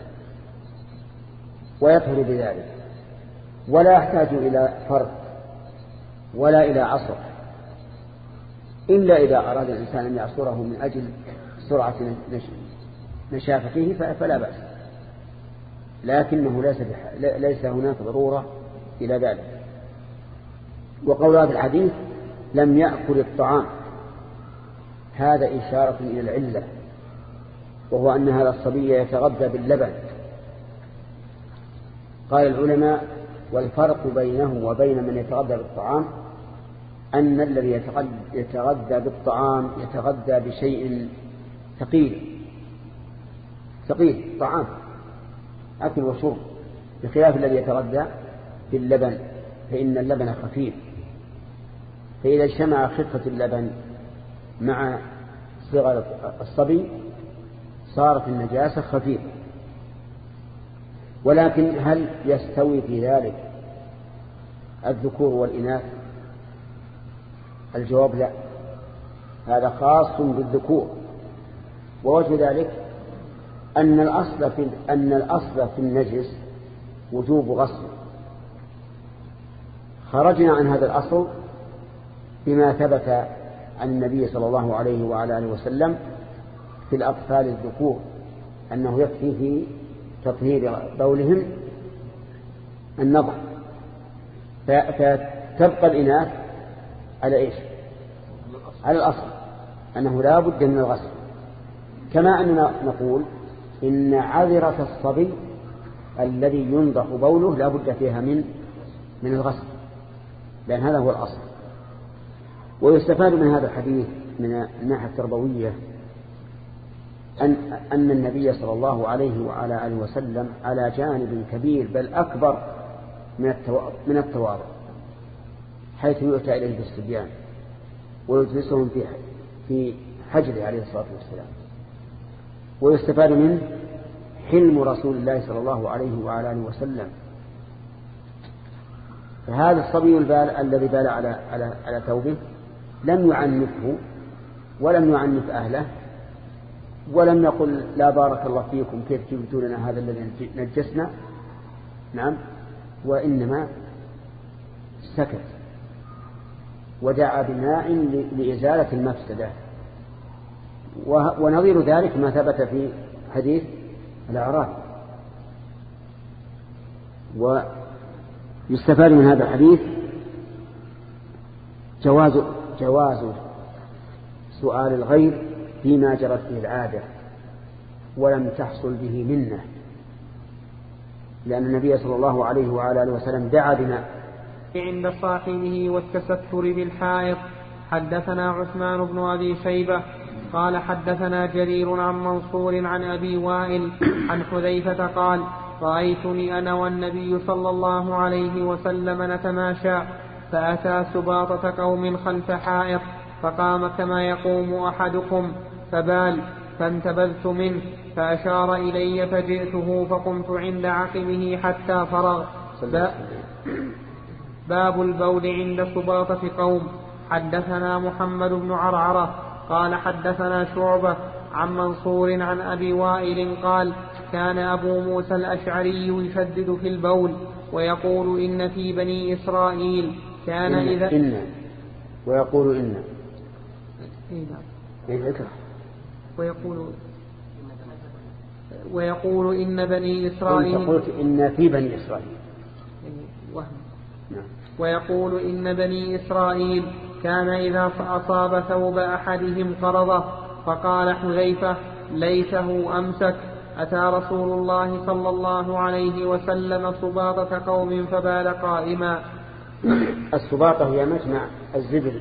ويطهر بذلك، ولا يحتاج إلى فرق ولا إلى عصر، إلا إذا أراد الإنسان أن يعصره من أجل سرعة نشافته فلا بأس، لكنه ليس, ليس هناك ضرورة إلى ذلك. وقول هذا الحديث لم يأكل الطعام هذا إشارة إلى العلة، وهو أن هذا الصبي يتغذى باللبن. قال العلماء: والفرق بينه وبين من يتغذى بالطعام أن الذي يتغذى بالطعام يتغذى بشيء ثقيل ثقيل طعام أكل وشرب، بخلاف الذي يتغذى باللبن فإن اللبن خفيف، فإذا اجتمع خفة اللبن مع صغر الصبي صارت النجاسة خفيفة. ولكن هل يستوي في ذلك الذكور والإناث؟ الجواب لا، هذا خاص بالذكور. ووجه ذلك أن الأصل في أن الأصل في النجس وجوب غسله. خرجنا عن هذا الأصل بما ثبت عن النبي صلى الله عليه وعلى آله وسلم في الأطفال الذكور أنه يكفي في تطهير بولهم النضح، فتبقى الإناث على إيش؟ على الأصل أنه لا بد من الغسل. كما أننا نقول إن عذرة الصبي الذي ينضح بوله لا بد فيها من من الغسل، لأن هذا هو الأصل. ويستفاد من هذا الحديث من الناحية التربوية أن أن النبي صلى الله عليه وعلى آله وسلم على جانب كبير بل أكبر من التواضع، حيث يؤتى إليه بالصبيان ويجلسهم في في حجره عليه الصلاة والسلام. ويستفاد منه حلم رسول الله صلى الله عليه وعلى آله وسلم. فهذا الصبي البال الذي بال على على على ثوبه لم يعنفه ولم يعنف أهله ولم يقل لا بارك الله فيكم كيف جبتوا لنا هذا الذي نجسنا، نعم، وإنما سكت ودعا بماء لإزالة المفسدة. ونظير ذلك ما ثبت في حديث الأعراب. ويستفاد من هذا الحديث جواز جواز سؤال الغير فيما جرت به العادة، ولم تحصل به منه، لأن النبي صلى الله عليه وعلى آله وسلم دعا بماء عند صاحبه والتستر بالحائط. حدثنا عثمان بن أبي شيبة قال حدثنا جرير عن منصور عن أبي وائل عن حذيفة قال رأيتني أنا والنبي صلى الله عليه وسلم نتماشى، فأتى سباطة قوم خلف حائط فقام كما يقوم أحدكم فبال، فانتبذت منه فأشار إلي فجئته فقمت عند عقبه حتى فرغ. باب البول عند سباطة قوم. حدثنا محمد بن عرعرة قال حدثنا شعبة عن منصور عن أبي وائل قال كان أبو موسى الأشعري يشدد في البول ويقول إن في بني إسرائيل كان إن إذا إن ويقول إن إيه ويقول ويقول إن بني إسرائيل أنت قلت إن في بني إسرائيل وهم. نعم. ويقول إن بني إسرائيل كان إذا أصاب ثوب أحدهم قرضه، فقال حذيفة ليته أمسك. أتى رسول الله صلى الله عليه وسلم سباطة قوم فبال قائما. السباطة هي مجمع الزبل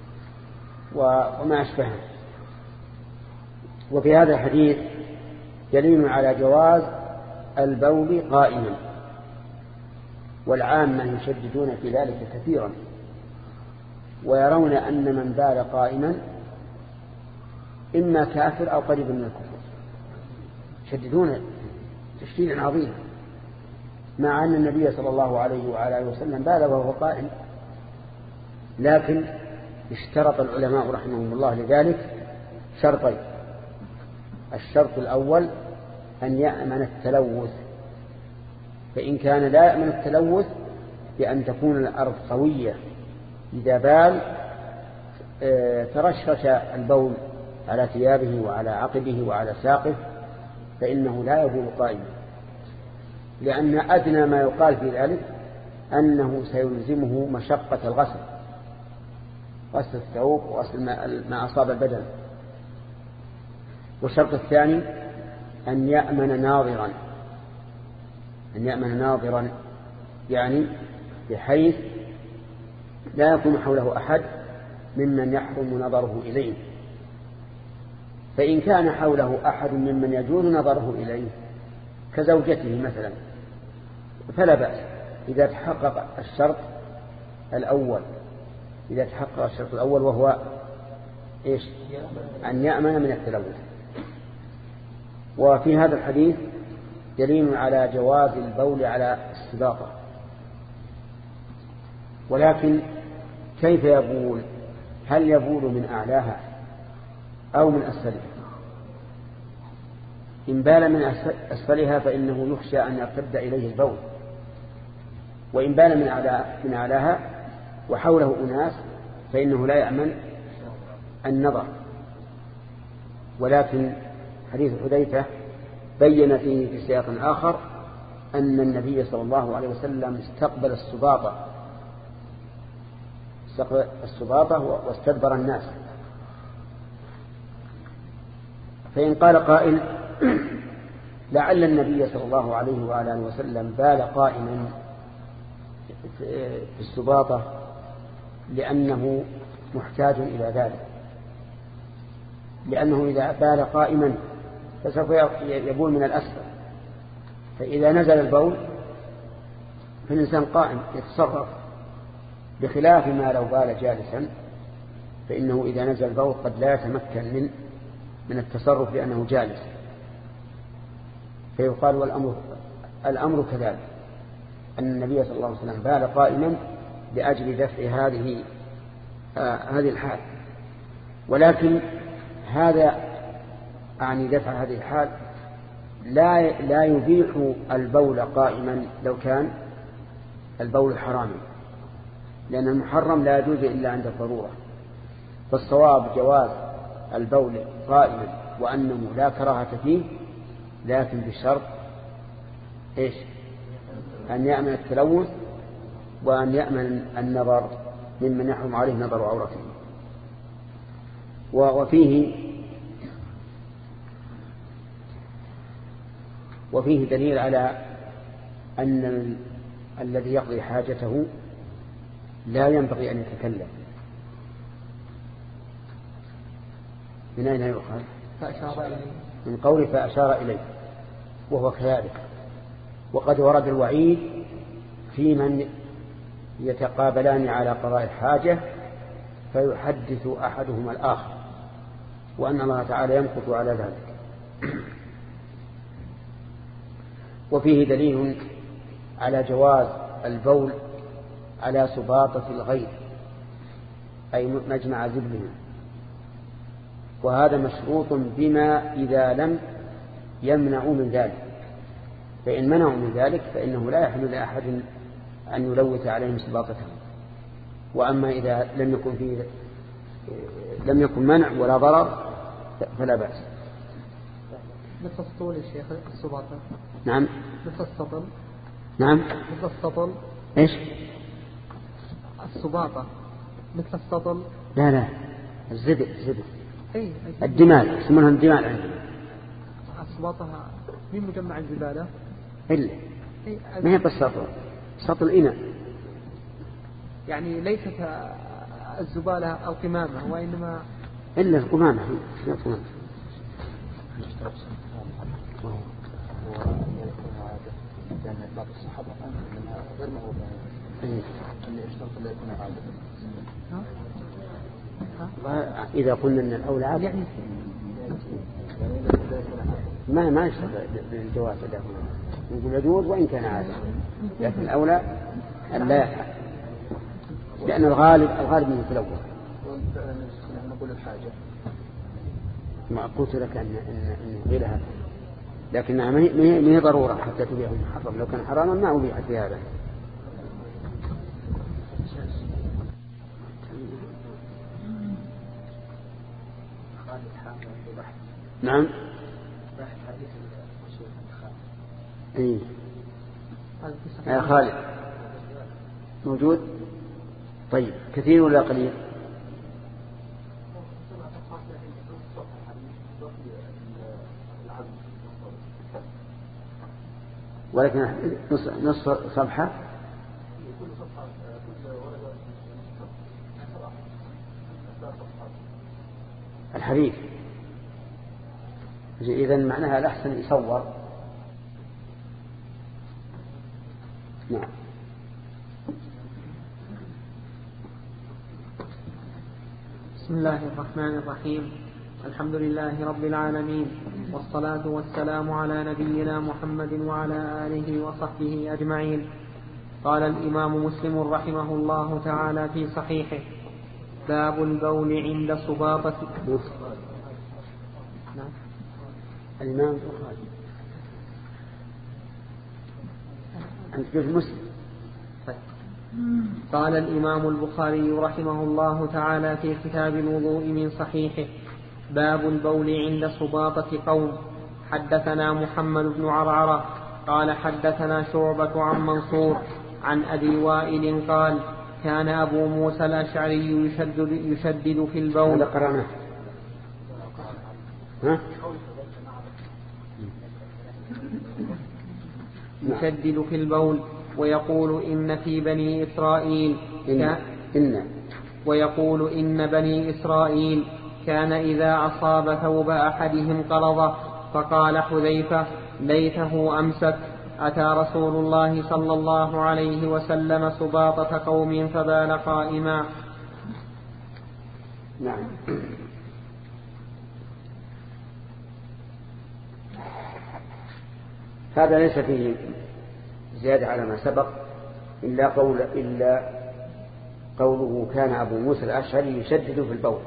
وما أشبهه. وفي هذا الحديث دليل على جواز البول قائما، والعامة يشددون في ذلك كثيرا ويرون أن من بال قائما إما كافر أو قريب من الكفر، يشددون تشديدا عظيما، مع أن النبي صلى الله عليه وعلى آله وسلم بال وهو قائم. لكن اشترط العلماء رحمهم الله لذلك شرطين: الشرط الأول أن يأمن التلوث، فإن كان لا يأمن التلوث بأن تكون الأرض قوية إذا بال ترشش البول على ثيابه وعلى عقبه وعلى ساقه فإنه لا يبول قائما، لأن أدنى ما يقال في ذلك أنه سيلزمه مشقة الغسل، غسل الثوب وغسل ما أصاب البدن. والشرط الثاني أن يأمن ناظرا، أن يأمن ناظرا يعني بحيث لا يكون حوله أحد ممن يحرم نظره إليه. فإن كان حوله أحد ممن يجوز نظره إليه كزوجته مثلا فلا بأس إذا تحقق الشرط الأول، إذا تحقق الشرط الأول وهو إيش؟ أن يأمن من التلوث. وفي هذا الحديث دليل على جواز البول على السباطة، ولكن كيف يبول؟ هل يبول من أعلاها أو من أسفلها؟ إن بال من أسفلها فإنه يخشى أن يرتد إليه البول، وإن بال من أعلاها من أعلاها وحوله أناس فإنه لا يأمن النظر. ولكن حديث حذيفة بين فيه في سياق آخر أن النبي صلى الله عليه وسلم استقبل السباطة استقبل السباطة واستدبر الناس. فإن قال قائل لعل النبي صلى الله عليه وآله وسلم بال قائما في السباطة لأنه محتاج إلى ذلك، لأنه إذا بال قائما فسوف يبول من الأسفل، فإذا نزل البول فالإنسان قائم يتصرف، بخلاف ما لو بال جالسا فإنه إذا نزل البول قد لا يتمكن من من التصرف لأنه جالس، فيقال والأمر الأمر كذلك، أن النبي صلى الله عليه وسلم بال قائما لأجل دفع هذه آه هذه الحال. ولكن هذا أعني دفع هذه الحال لا لا يبيح البول قائما لو كان البول حراما، لأن المحرم لا يجوز إلا عند الضرورة. فالصواب جواز البول قائما وأنه لا كراهة فيه، لكن بشرط إيش؟ أن يأمن التلوث وأن يأمن النظر ممن يحرم عليه نظر عورته. وفيه وفيه دليل على أن ال... الذي يقضي حاجته لا ينبغي أن يتكلم. من أين يؤخذ؟ فأشار إليه، من قوله فأشار إليه، وهو كذلك. وقد ورد الوعيد في من يتقابلان على قضاء الحاجة فيحدث أحدهما الآخر، وأن الله تعالى يمكث على ذلك. وفيه دليل على جواز البول على سباطة الغير أي مجمع زبلهم، وهذا مشروط بما إذا لم يمنعوا من ذلك، فإن منعوا من ذلك فإنه لا يحل لأحد أن يلوث عليهم سباطتهم. وأما إذا لم يكن فيه لم يكن منع ولا ضرر فلا بأس. مثل السطول يا شيخ السباطة. نعم. مثل السطل. نعم. مثل السطل. إيش؟ السباطة مثل السطل. لا لا الزبد الزبد. أي الدمال يسمونها الدمال عندنا. السباطة من مجمع الزبالة. إلا ما هي بالسطل، سطل إناء. يعني ليست الزبالة القمامة وإنما إلا القمامة. هي القمامة. لأن بعض الصحابة أنها غير معروفة أن يشترط أن يكون عادة. إذا قلنا أن الأولى عادة يعني ما ما يشترط بالجواز له، نقول يجوز وإن كان عادة، لكن الأولى أن لا يفعل، لأن الغالب الغالب من يتلوث. نقول الحاجة ما قلت لك أن أن غيرها، لكنها ما هي ما هي ضرورة حتى تبيع محرم. لو كان حراما ما أبيحت في هذا. نعم. إيه. يا خالد موجود. طيب كثير ولا قليل؟ ولكن نص, نص صفحة. الحديث إذن معناها الأحسن يصور. نعم. بسم الله الرحمن الرحيم. الحمد لله رب العالمين، والصلاة والسلام على نبينا محمد وعلى آله وصحبه أجمعين. قال الإمام مسلم رحمه الله تعالى في صحيحه: باب البول عند سباطة. نعم. الإمام البخاري أنت في مسلم. قال الإمام البخاري رحمه الله تعالى في كتاب الوضوء من صحيحه: باب البول عند سباطة قوم. حدثنا محمد بن عرعرة قال حدثنا شعبة عن منصور عن أبي وائل قال: كان أبو موسى الأشعري يشدد, يشدد في البول. هذا قرأناه. ها؟ يشدد في البول ويقول إن في بني إسرائيل إن, إن ويقول إن بني إسرائيل كان إذا أصاب ثوب أحدهم قرضه، فقال حذيفة: ليته أمسك. أتى رسول الله صلى الله عليه وسلم سباطة قوم فبال قائما. نعم. هذا ليس فيه زيادة على ما سبق إلا قول إلا قوله كان أبو موسى الأشعري يشدد في البول،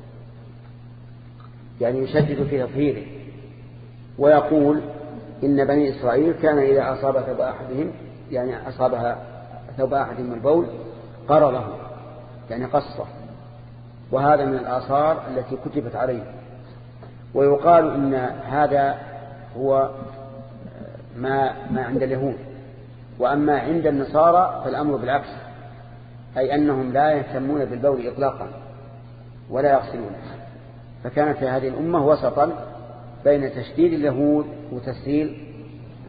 يعني يشدد في تطهيره، ويقول إن بني إسرائيل كان إذا أصاب ثوب أحدهم يعني أصابها ثوب أحدهم البول قرضه يعني قصه، وهذا من الآثار التي كتبت عليه. ويقال إن هذا هو ما ما عند اليهود، وأما عند النصارى فالأمر بالعكس، أي أنهم لا يهتمون بالبول إطلاقا ولا يغسلونه. فكانت هذه الأمة وسطا بين تشديد اليهود وتسهيل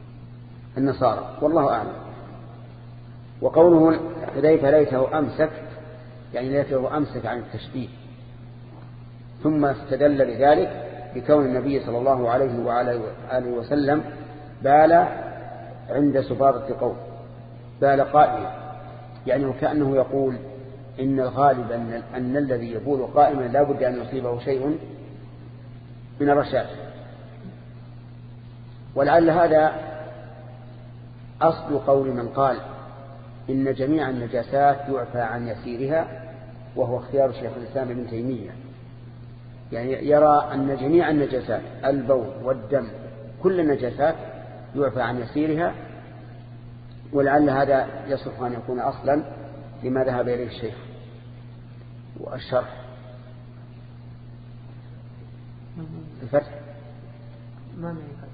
النصارى والله أعلم. وقوله حذيفة ليته أمسك يعني ليته أمسك عن التشديد، ثم استدل بذلك بكون النبي صلى الله عليه وعلى آله وسلم بال عند سباطة قوم، بال قائما، يعني وكأنه يقول إن الغالب أن, أن الذي يبول قائما لا بد أن يصيبه شيء من الرشاد. ولعل هذا أصل قول من قال إن جميع النجاسات يعفى عن يسيرها، وهو اختيار شيخ الإسلام ابن تيمية، يعني يرى أن جميع النجاسات البول والدم كل النجاسات يعفى عن يسيرها، ولعل هذا يصح أن يكون أصلا لما ذهب إليه الشيخ. والشرح الفتح ما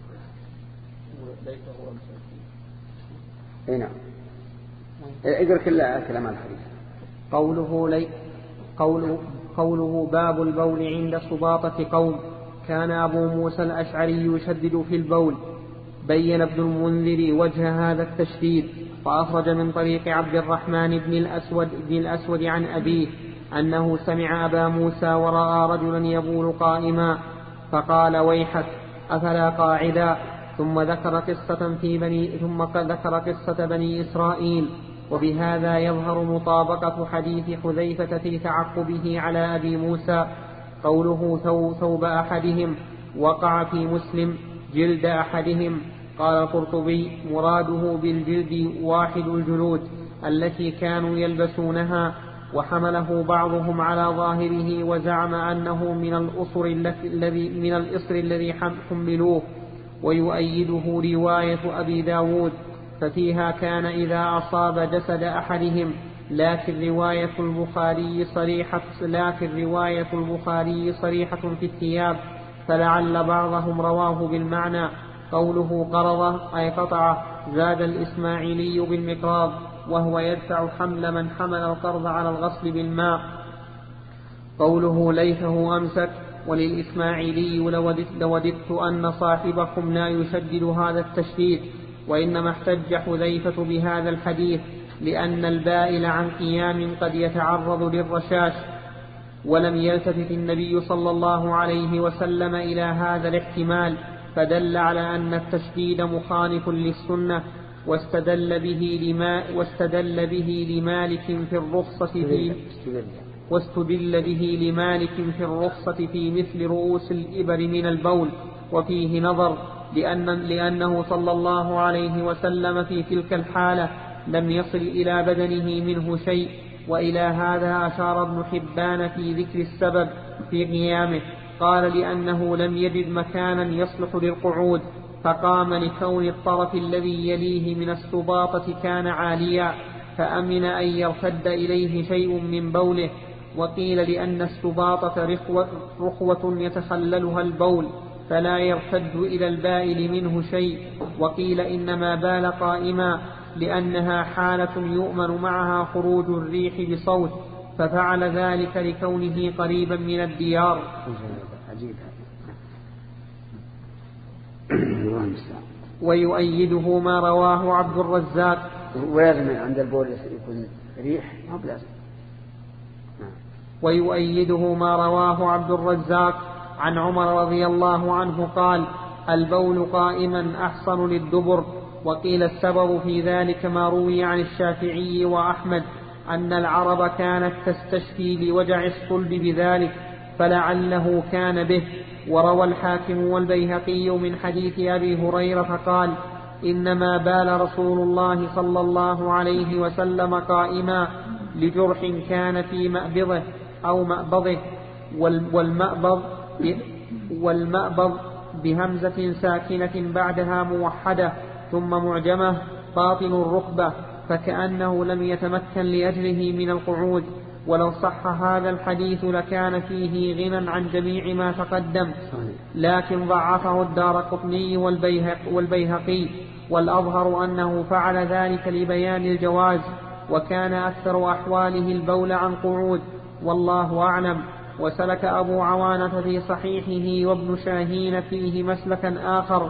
اي نعم اقرأ كل كلام الحديث. قوله لي قوله قوله باب البول عند سباطة قوم. كان أبو موسى الأشعري يشدد في البول. بين ابن المنذر وجه هذا التشديد، فأخرج من طريق عبد الرحمن بن الأسود, بن الأسود عن أبيه أنه سمع أبا موسى ورأى رجلا يبول قائما فقال ويحك أفلا قاعدا. ثم ذكر قصة في بني ثم ذكر قصة بني إسرائيل. وبهذا يظهر مطابقة حديث حذيفة في تعقبه على أبي موسى. قوله ثوب أحدهم وقع في مسلم جلد أحدهم. قال القرطبي مراده بالجلد واحد الجلود التي كانوا يلبسونها، وحمله بعضهم على ظاهره وزعم أنه من الأصر الذي من الإصر الذي حملوه. ويؤيده رواية أبي داود ففيها كان إذا أصاب جسد أحدهم، لكن رواية البخاري صريحة لكن رواية البخاري صريحة في الثياب، فلعل بعضهم رواه بالمعنى. قوله قرضه أي قطعه، زاد الإسماعيلي بالمقراض، وهو يدفع حمل من حمل القرض على الغسل بالماء. قوله ليته أمسك. وللإسماعيلي لوددت, لوددت أن صاحبكم لا يشدد هذا التشديد، وإنما احتج حذيفة بهذا الحديث لأن البائل عن قيام قد يتعرض للرشاش، ولم يلتفت النبي صلى الله عليه وسلم إلى هذا الاحتمال، فدل على أن التشديد مخالف للسنة. واستدل به لما واستدل به لمالك في الرخصة في واستدل به لمالك في الرخصة في مثل رؤوس الإبر من البول. وفيه نظر، لأن لأنه صلى الله عليه وسلم في تلك الحالة لم يصل إلى بدنه منه شيء. وإلى هذا أشار ابن حبان في ذكر السبب في قيامه، قال لأنه لم يجد مكانا يصلح للقعود، فقام لكون الطرف الذي يليه من السباطة كان عاليا، فأمن أن يرتد إليه شيء من بوله. وقيل لأن السباطة رخوة, رخوة يتخللها البول فلا يرتد إلى البائل منه شيء. وقيل إنما بال قائما لأنها حالة يؤمن معها خروج الريح بصوت، ففعل ذلك لكونه قريبا من الديار. ويؤيده ما رواه عبد الرزاق. ولازم عند البول يكون ريح ما بلازم. ويؤيده ما رواه عبد الرزاق عن عمر رضي الله عنه قال البول قائما أحسن للدبر. وقيل السبب في ذلك ما روي عن الشافعي وأحمد أن العرب كانت تستشفي لوجع الصلب بذلك، فلعله كان به. وروى الحاكم والبيهقي من حديث أبي هريرة فقال إنما بال رسول الله صلى الله عليه وسلم قائما لجرح كان في مأبضه أو مأبضه. والمأبض والمأبض بهمزة ساكنة بعدها موحدة ثم معجمة باطن الركبة، فكأنه لم يتمكن لأجله من القعود. ولو صح هذا الحديث لكان فيه غنى عن جميع ما تقدم، لكن ضعفه الدارقطني والبيهقي، والأظهر أنه فعل ذلك لبيان الجواز، وكان أكثر أحواله البول عن قعود، والله أعلم. وسلك أبو عوانة في صحيحه وابن شاهين فيه مسلكا آخر،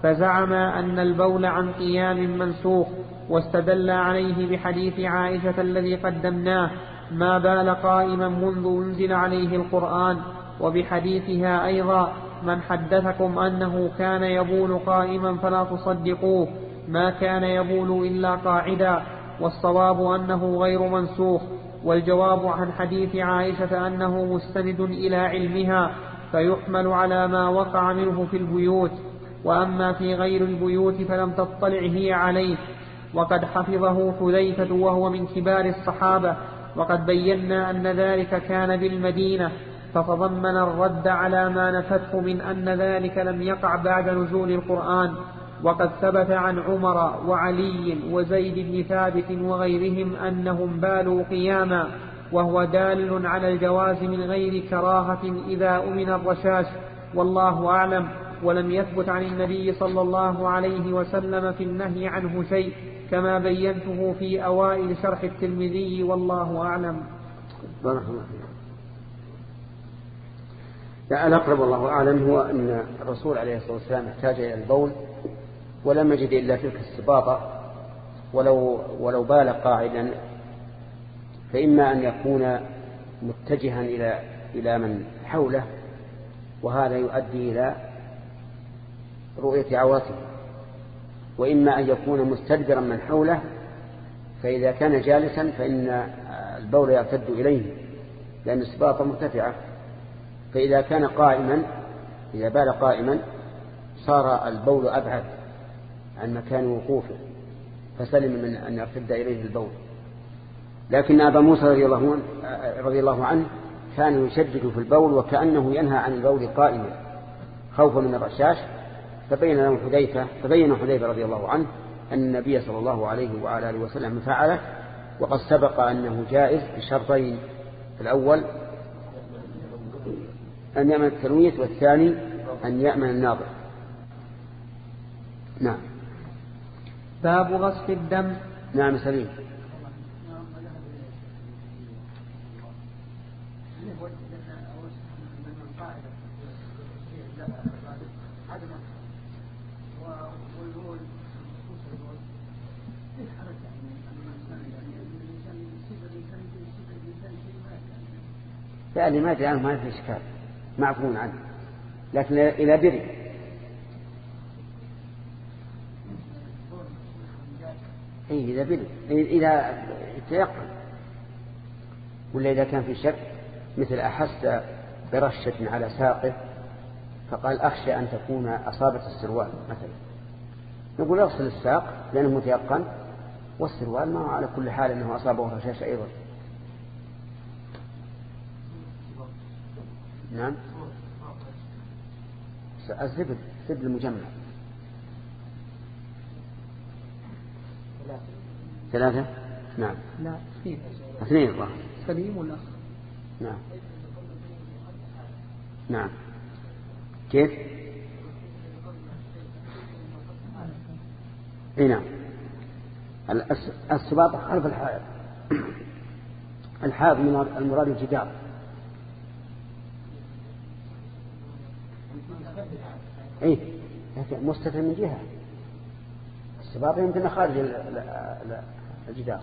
فزعم أن البول عن قيام منسوخ، واستدل عليه بحديث عائشة الذي قدمناه ما بال قائما منذ أنزل عليه القرآن، وبحديثها أيضا من حدثكم أنه كان يبول قائما فلا تصدقوه، ما كان يبول إلا قاعدا، والصواب أنه غير منسوخ. والجواب عن حديث عائشة أنه مستند إلى علمها، فيحمل على ما وقع منه في البيوت، وأما في غير البيوت فلم تطلع هي عليه، وقد حفظه حذيفة وهو من كبار الصحابة، وقد بينا أن ذلك كان بالمدينة، فتضمن الرد على ما نفته من أن ذلك لم يقع بعد نزول القرآن. وقد ثبت عن عمر وعلي وزيد بن ثابت وغيرهم أنهم بالوا قياما، وهو دال على الجواز من غير كراهة إذا أمن الرشاش، والله أعلم. ولم يثبت عن النبي صلى الله عليه وسلم في النهي عنه شيء، كما بينته في أوائل شرح الترمذي، والله أعلم. بارك الله فيك. لا، الأقرب والله أعلم هو أن الرسول عليه الصلاة والسلام احتاج إلى البول ولم يجد إلا تلك السباطة، ولو, ولو بال قاعدا فإما أن يكون متجها إلى, إلى من حوله، وهذا يؤدي إلى رؤية عواته، وإما أن يكون مستدبرا من حوله، فإذا كان جالسا فإن البول يرتد إليه لأن السباطة مرتفعة. فإذا كان قائما، إذا بال قائما صار البول أبعد عن مكان وقوفه، فسلم من أن يرتد إليه البول. لكن أبا موسى رضي الله عنه, رضي الله عنه كان يشدد في البول وكأنه ينهى عن البول قائما خوفا من الرشاش، فبين له حذيفة فبين حذيفة رضي الله عنه أن النبي صلى الله عليه وعلى آله وسلم فعله، وقد سبق أنه جائز بشرطين: الأول أن يأمن التلويث، والثاني أن يأمن الناظر. نعم. باب غسل الدم. نعم سليم. لا، اللي ما أدري عنه ما في إشكال، معفون عنه، لكن إلى بري. إيه إذا بري، إذا تيقن، ولا إذا كان في شك، مثل أحس برشة على ساقه فقال أخشى أن تكون أصابت السروال مثلا، نقول أغسل الساق لأنه متيقن، والسروال ما على كل حال أنه أصابه رشاش أيضا. نعم. الزبد، الزبد المجمع. ثلاثة. نعم. لا، اثنين. اثنين الله. سليم والأخ. نعم. نعم. كيف؟ اي نعم. السباط خلف الحائط. الحائط من المراد الجدار. ايه مستتر من جهة، السباط يمكن خارج الجدار.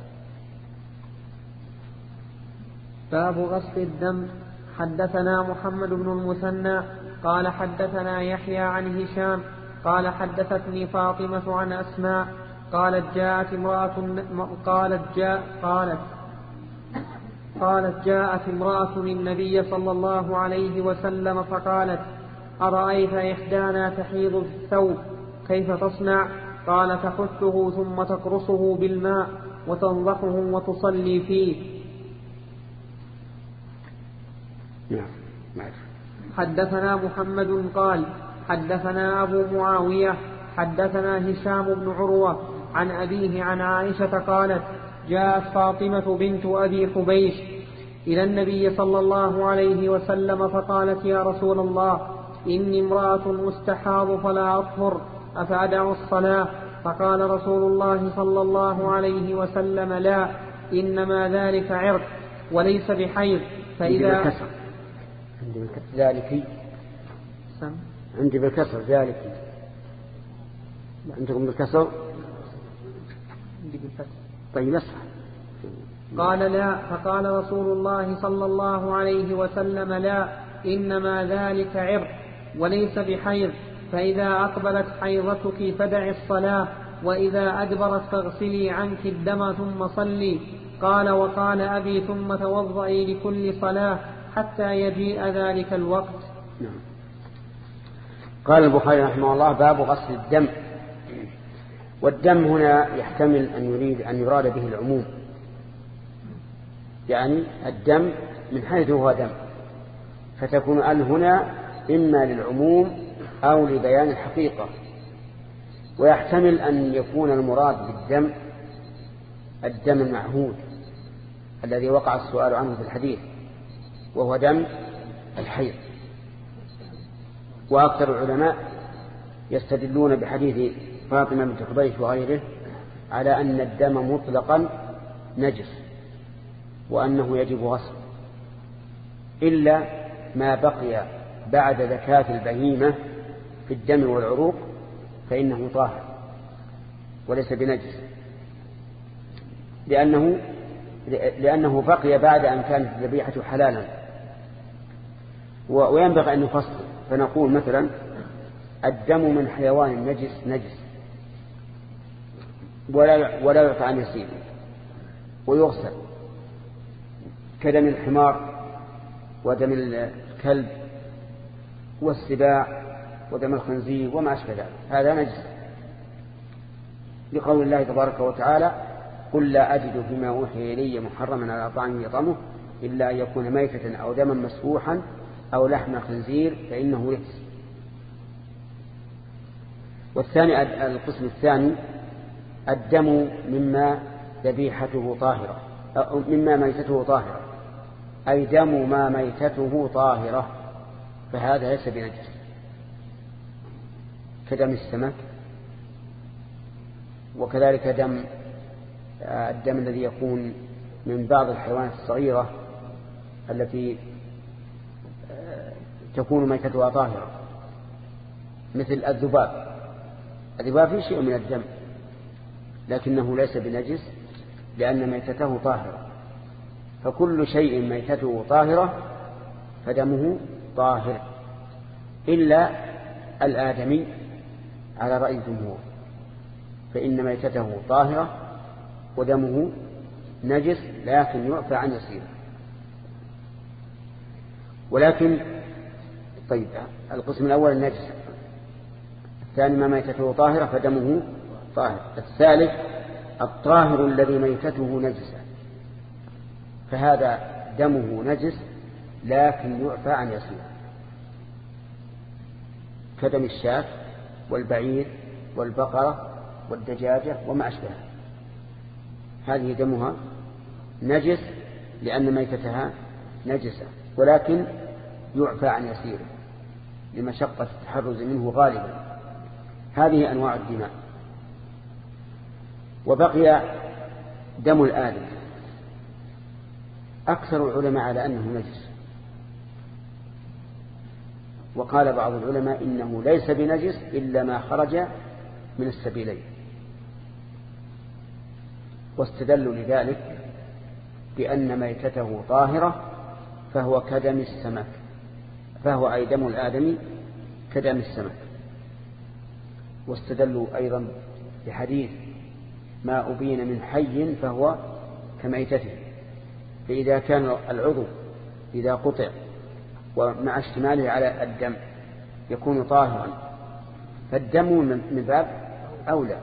باب غسل الدم. حدثنا محمد بن المثنى قال حدثنا يحيى عن هشام قال حدثتني فاطمة عن أسماء قالت جاءت امرأة قالت جاء قالت قالت جاءت امرأة النبي صلى الله عليه وسلم فقالت: أرأيت إحدانا تحيض الثوب كيف تصنع؟ قال: تحثه ثم تقرصه بالماء وتنضحه وتصلي فيه. حدثنا محمد قال حدثنا أبو معاوية حدثنا هشام بن عروة عن أبيه عن عائشة قالت: جاءت فاطمة بنت أبي حبيش إلى النبي صلى الله عليه وسلم فقالت: يا رسول الله، إني امرأة مستحاض فلا أطهر، أفأدع الصلاة؟ فقال رسول الله صلى الله عليه وسلم: لا، إنما ذلك عرق وليس بحيض. فإذا عندي بالكسر ذلك عندي بالكسر ذلك عندكم بالكسر؟ طيب يصح. قال لا. فقال رسول الله صلى الله عليه وسلم لا، إنما ذلك عرق وليس بحيض، فإذا أقبلت حيضتك فدع الصلاة، وإذا أدبرت فاغسلي عنك الدم ثم صلي. قال وقال أبي ثم توضئي لكل صلاة حتى يجيء ذلك الوقت. نعم. قال البخاري رحمه الله باب غسل الدم. والدم هنا يحتمل أن يريد أن يراد به العموم، يعني الدم من حيث هو دم، فتكون ال هنا إما للعموم أو لبيان الحقيقة. ويحتمل أن يكون المراد بالدم الدم المعهود الذي وقع السؤال عنه في الحديث، وهو دم الحيض. وأكثر العلماء يستدلون بحديث فاطمة بنت حبيش وغيره على أن الدم مطلقا نجس، وأنه يجب غسله إلا ما بقي بعد زكاة البهيمة في الدم والعروق فإنه طاهر وليس بنجس، لأنه لأنه بقي بعد أن كانت الذبيحة حلالا. وينبغي أن نفصل فنقول مثلا الدم من حيوان نجس نجس ولا ولا يعفى عن يسيره ويغسل، كدم الحمار ودم الكلب والسباع ودم الخنزير وما أشبه ذلك، هذا نجس، لقول الله تبارك وتعالى قل لا أجد فيما أوحي إلي محرما على طاعم يطعمه إلا أن يكون ميتة أو دما مسفوحا أو لحم خنزير فإنه رجس. والثاني القسم الثاني الدم مما ذبيحته طاهرة أو مما ميتته طاهرة، أي دم ما ميتته طاهرة، فهذا ليس بنجس، كدم السمك، وكذلك دم الدم الذي يكون من بعض الحيوانات الصغيرة التي تكون ميتتها طاهرة، مثل الذباب. الذباب فيه شيء من الدم لكنه ليس بنجس لأن ميتته طاهرة. فكل شيء ميتته طاهرة فدمه طاهر إلا الآدمي على رأي الجمهور، فإن ميتته طاهرة ودمه نجس لكن يعفى عن يسيره. ولكن طيب القسم الأول النجس، الثاني ما ميتته طاهرة فدمه طاهر، الثالث الطاهر الذي ميتته نجسة فهذا دمه نجس لكن يعفى عن يسيره، كدم الشاة والبعير والبقرة والدجاجة وما أشبهها، هذه دمها نجس لأن ميتتها نجسة ولكن يعفى عن يسيره لمشقة التحرز منه غالبا. هذه أنواع الدماء. وبقي دم الآدم، أكثر العلماء على أنه نجس، وقال بعض العلماء إنه ليس بنجس إلا ما خرج من السبيلين، واستدلوا لذلك بأن ميتته طاهرة فهو كدم السمك، فهو أي دم الآدمي كدم السمك. واستدلوا أيضا بحديث ما أبين من حي فهو كميتته، فإذا كان العضو إذا قطع ومع اشتماله على الدم يكون طاهرا فالدم من باب أولى.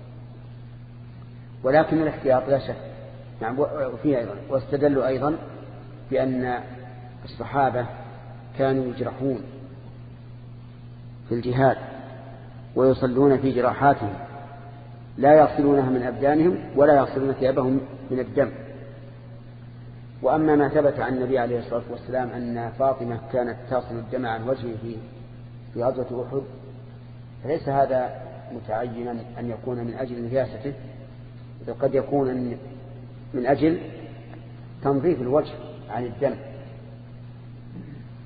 ولكن الاحتياط لا شك نعم وفيه أيضا. واستدلوا أيضا بأن الصحابة كانوا يجرحون في الجهاد ويصلون في جراحاتهم لا يغسلونها من أبدانهم ولا يغسلون ثيابهم من الدم. وأما ما ثبت عن النبي عليه الصلاة والسلام أن فاطمة كانت تصل الدم عن وجهه في غزوة أحد فليس هذا متعينا أن يكون من أجل نجاسته، بل قد يكون من أجل تنظيف الوجه عن الدم.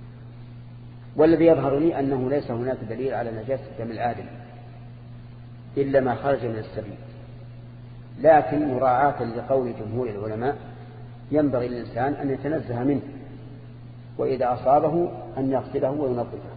والذي يظهر لي أنه ليس هناك دليل على نجاسة دم الآدم، إلا ما خرج من السبيل، لكن مراعاة لقول جمهور العلماء ينبغي للإنسان أن يتنزه منه، وإذا أصابه أن يغسله وينظفه.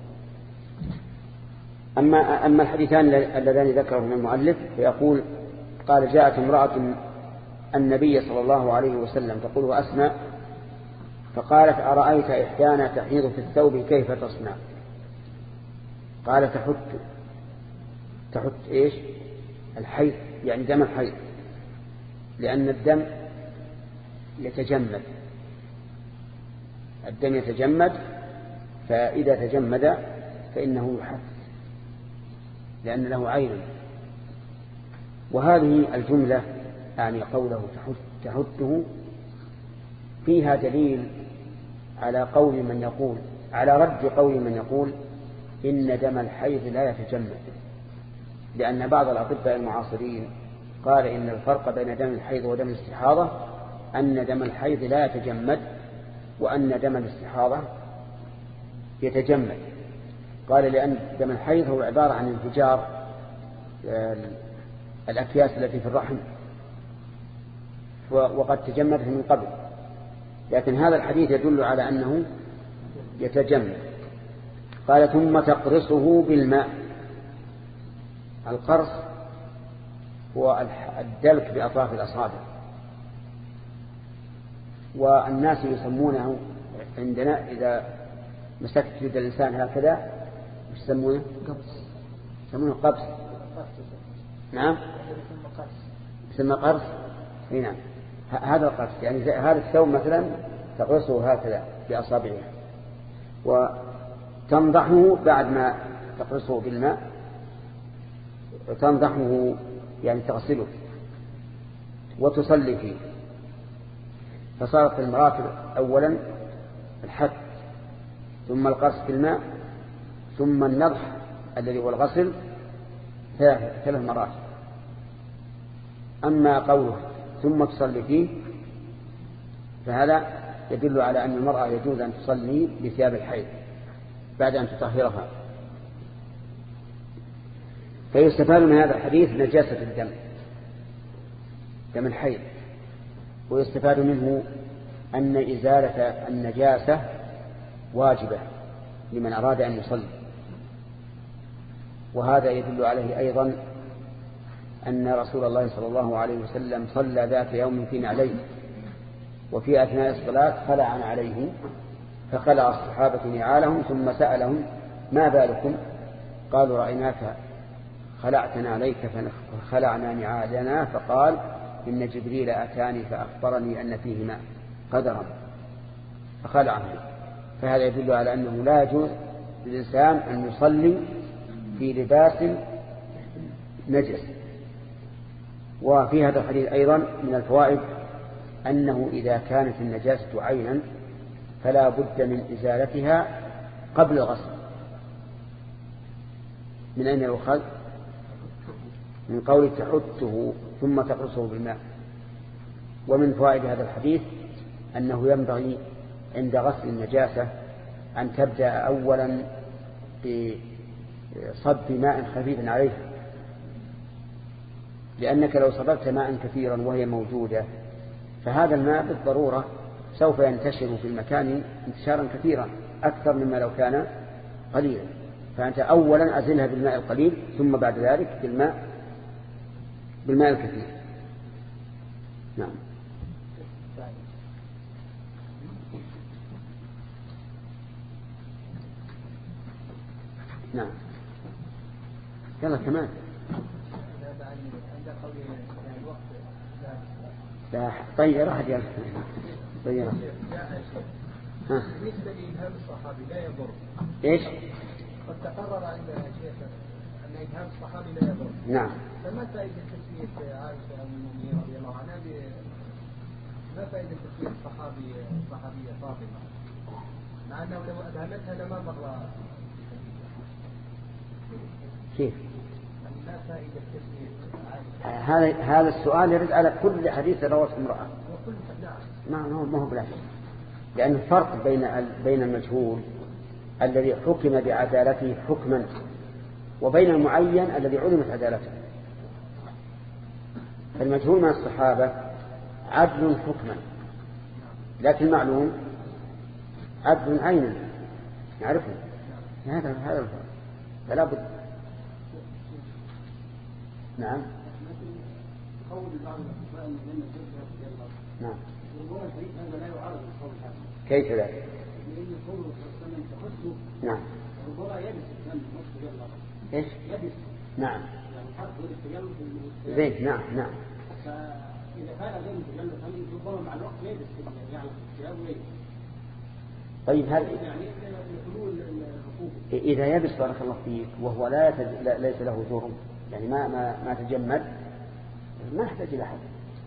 أما, أما الحديثان اللذان ذكرهما المؤلف فيقول قال جاءت امرأة النبي صلى الله عليه وسلم تقول أسماء فقالت أرأيت إحدانا تحيض في الثوب كيف تصنع؟ قال تحت تحت إيش؟ الحيض، يعني دم الحيض، لأن الدم يتجمد، الدم يتجمد، فإذا تجمد فإنه يحث لأن له عين. وهذه الجملة يعني قوله تحت تحته فيها دليل على قول من يقول على رد قول من يقول إن دم الحيض لا يتجمد، لأن بعض الأطباء المعاصرين قال إن الفرق بين دم الحيض ودم الاستحاضة أن دم الحيض لا يتجمد وأن دم الاستحاضة يتجمد. قال لأن دم الحيض هو عبارة عن انفجار الأكياس التي في الرحم وقد تجمدت من قبل، لكن هذا الحديث يدل على أنه يتجمد. قال ثم تقرصه بالماء. القرص هو الدلك بأطراف الأصابع، والناس يسمونه عندنا إذا مسكت يد الإنسان هكذا يسمونه قبس، يسمونه قبس. نعم يسمى قرص. نعم هذا القرص، يعني هذا الثوب مثلا تقرصه هكذا بأصابعها وتنضحه بعد ما تقرصه بالماء، تنضحه يعني تغسله وتصلي فيه. فصارت المراتب أولا الحد، ثم القرص بالماء، ثم النضح الذي هو الغسل، ثلاث مرات. أما قوله ثم تصلي فيه فهذا يدل على أن المرأة يجوز أن تصلي بثياب الحيض بعد أن تطهرها. فيستفاد من هذا الحديث نجاسة الدم، دم الحيض، ويستفاد منه أن إزالة النجاسة واجبة لمن أراد أن يصلي. وهذا يدل عليه أيضا أن رسول الله صلى الله عليه وسلم صلى ذات يوم في نعليه، وفي أثناء الصلاة خلع عليه، فخلع الصحابة نعالهم ثم سألهم ما بالكم؟ قالوا رأيناك خلعتنا عليك فخلعنا نعالنا، فقال إن جبريل أتاني فأخبرني أن فيه ماء قدرا فخلعه. فهذا يدل على أنه لا يجوز للإنسان أن يصلي في لباس نجس. وفي هذا الحديث أيضا من الفوائد أنه إذا كانت النجاسة عينا فلا بد من إزالتها قبل الغسل. من أين يؤخذ؟ من قول تحته ثم تقرصه بالماء. ومن فوائد هذا الحديث أنه ينبغي عند غسل النجاسة أن تبدأ أولا بصب ماء خفيف عليه، لأنك لو صببت ماء كثيرا وهي موجودة فهذا الماء بالضرورة سوف ينتشر في المكان انتشارا كثيرا أكثر مما لو كان قليلا. فأنت أولا أزلها بالماء القليل ثم بعد ذلك بالماء بالماء الكثير. نعم. نعم يلا كمان. لا طيب أحد يلا طيب. ها. بالنسبة لإبهام الصحابي لا يضر. إيش؟ قد تقرر عند الشيخ أن إبهام الصحابي لا يضر. نعم. فما فائدة تسمية عائشة أم المؤمنين رضي الله عنها؟ ما فائدة تسمية الصحابي الصحابية فاطمة مع أنه لو أبهمتها لما مر؟ كيف؟ ما فائدة تسمية عائشة؟ هذا هذا السؤال يرد على كل حديث رواه امرأة. وكل ما هو ما هو بلاش، لأن الفرق بين بين المجهول الذي حكم بعدالته حكما وبين المعين الذي علمت عدالته. فالمجهول من الصحابة عدل حكما، لكن معلوم عدل عينا نعرفه. هذا هذا الفرق، فلا بد. نعم. نعم. كيف ذلك؟ نعم. ايش؟ نعم. زين. نعم نعم. فإذا كان غير متجلد ربما مع الوقت لا يبس يعني الثياب وليس. طيب هل يعني لحلول الركوب إذا يبس بارك الله فيك وهو لا, يتج... لا ليس له جرم، يعني ما ما ما تجمد، ما يحتاج إلى حد.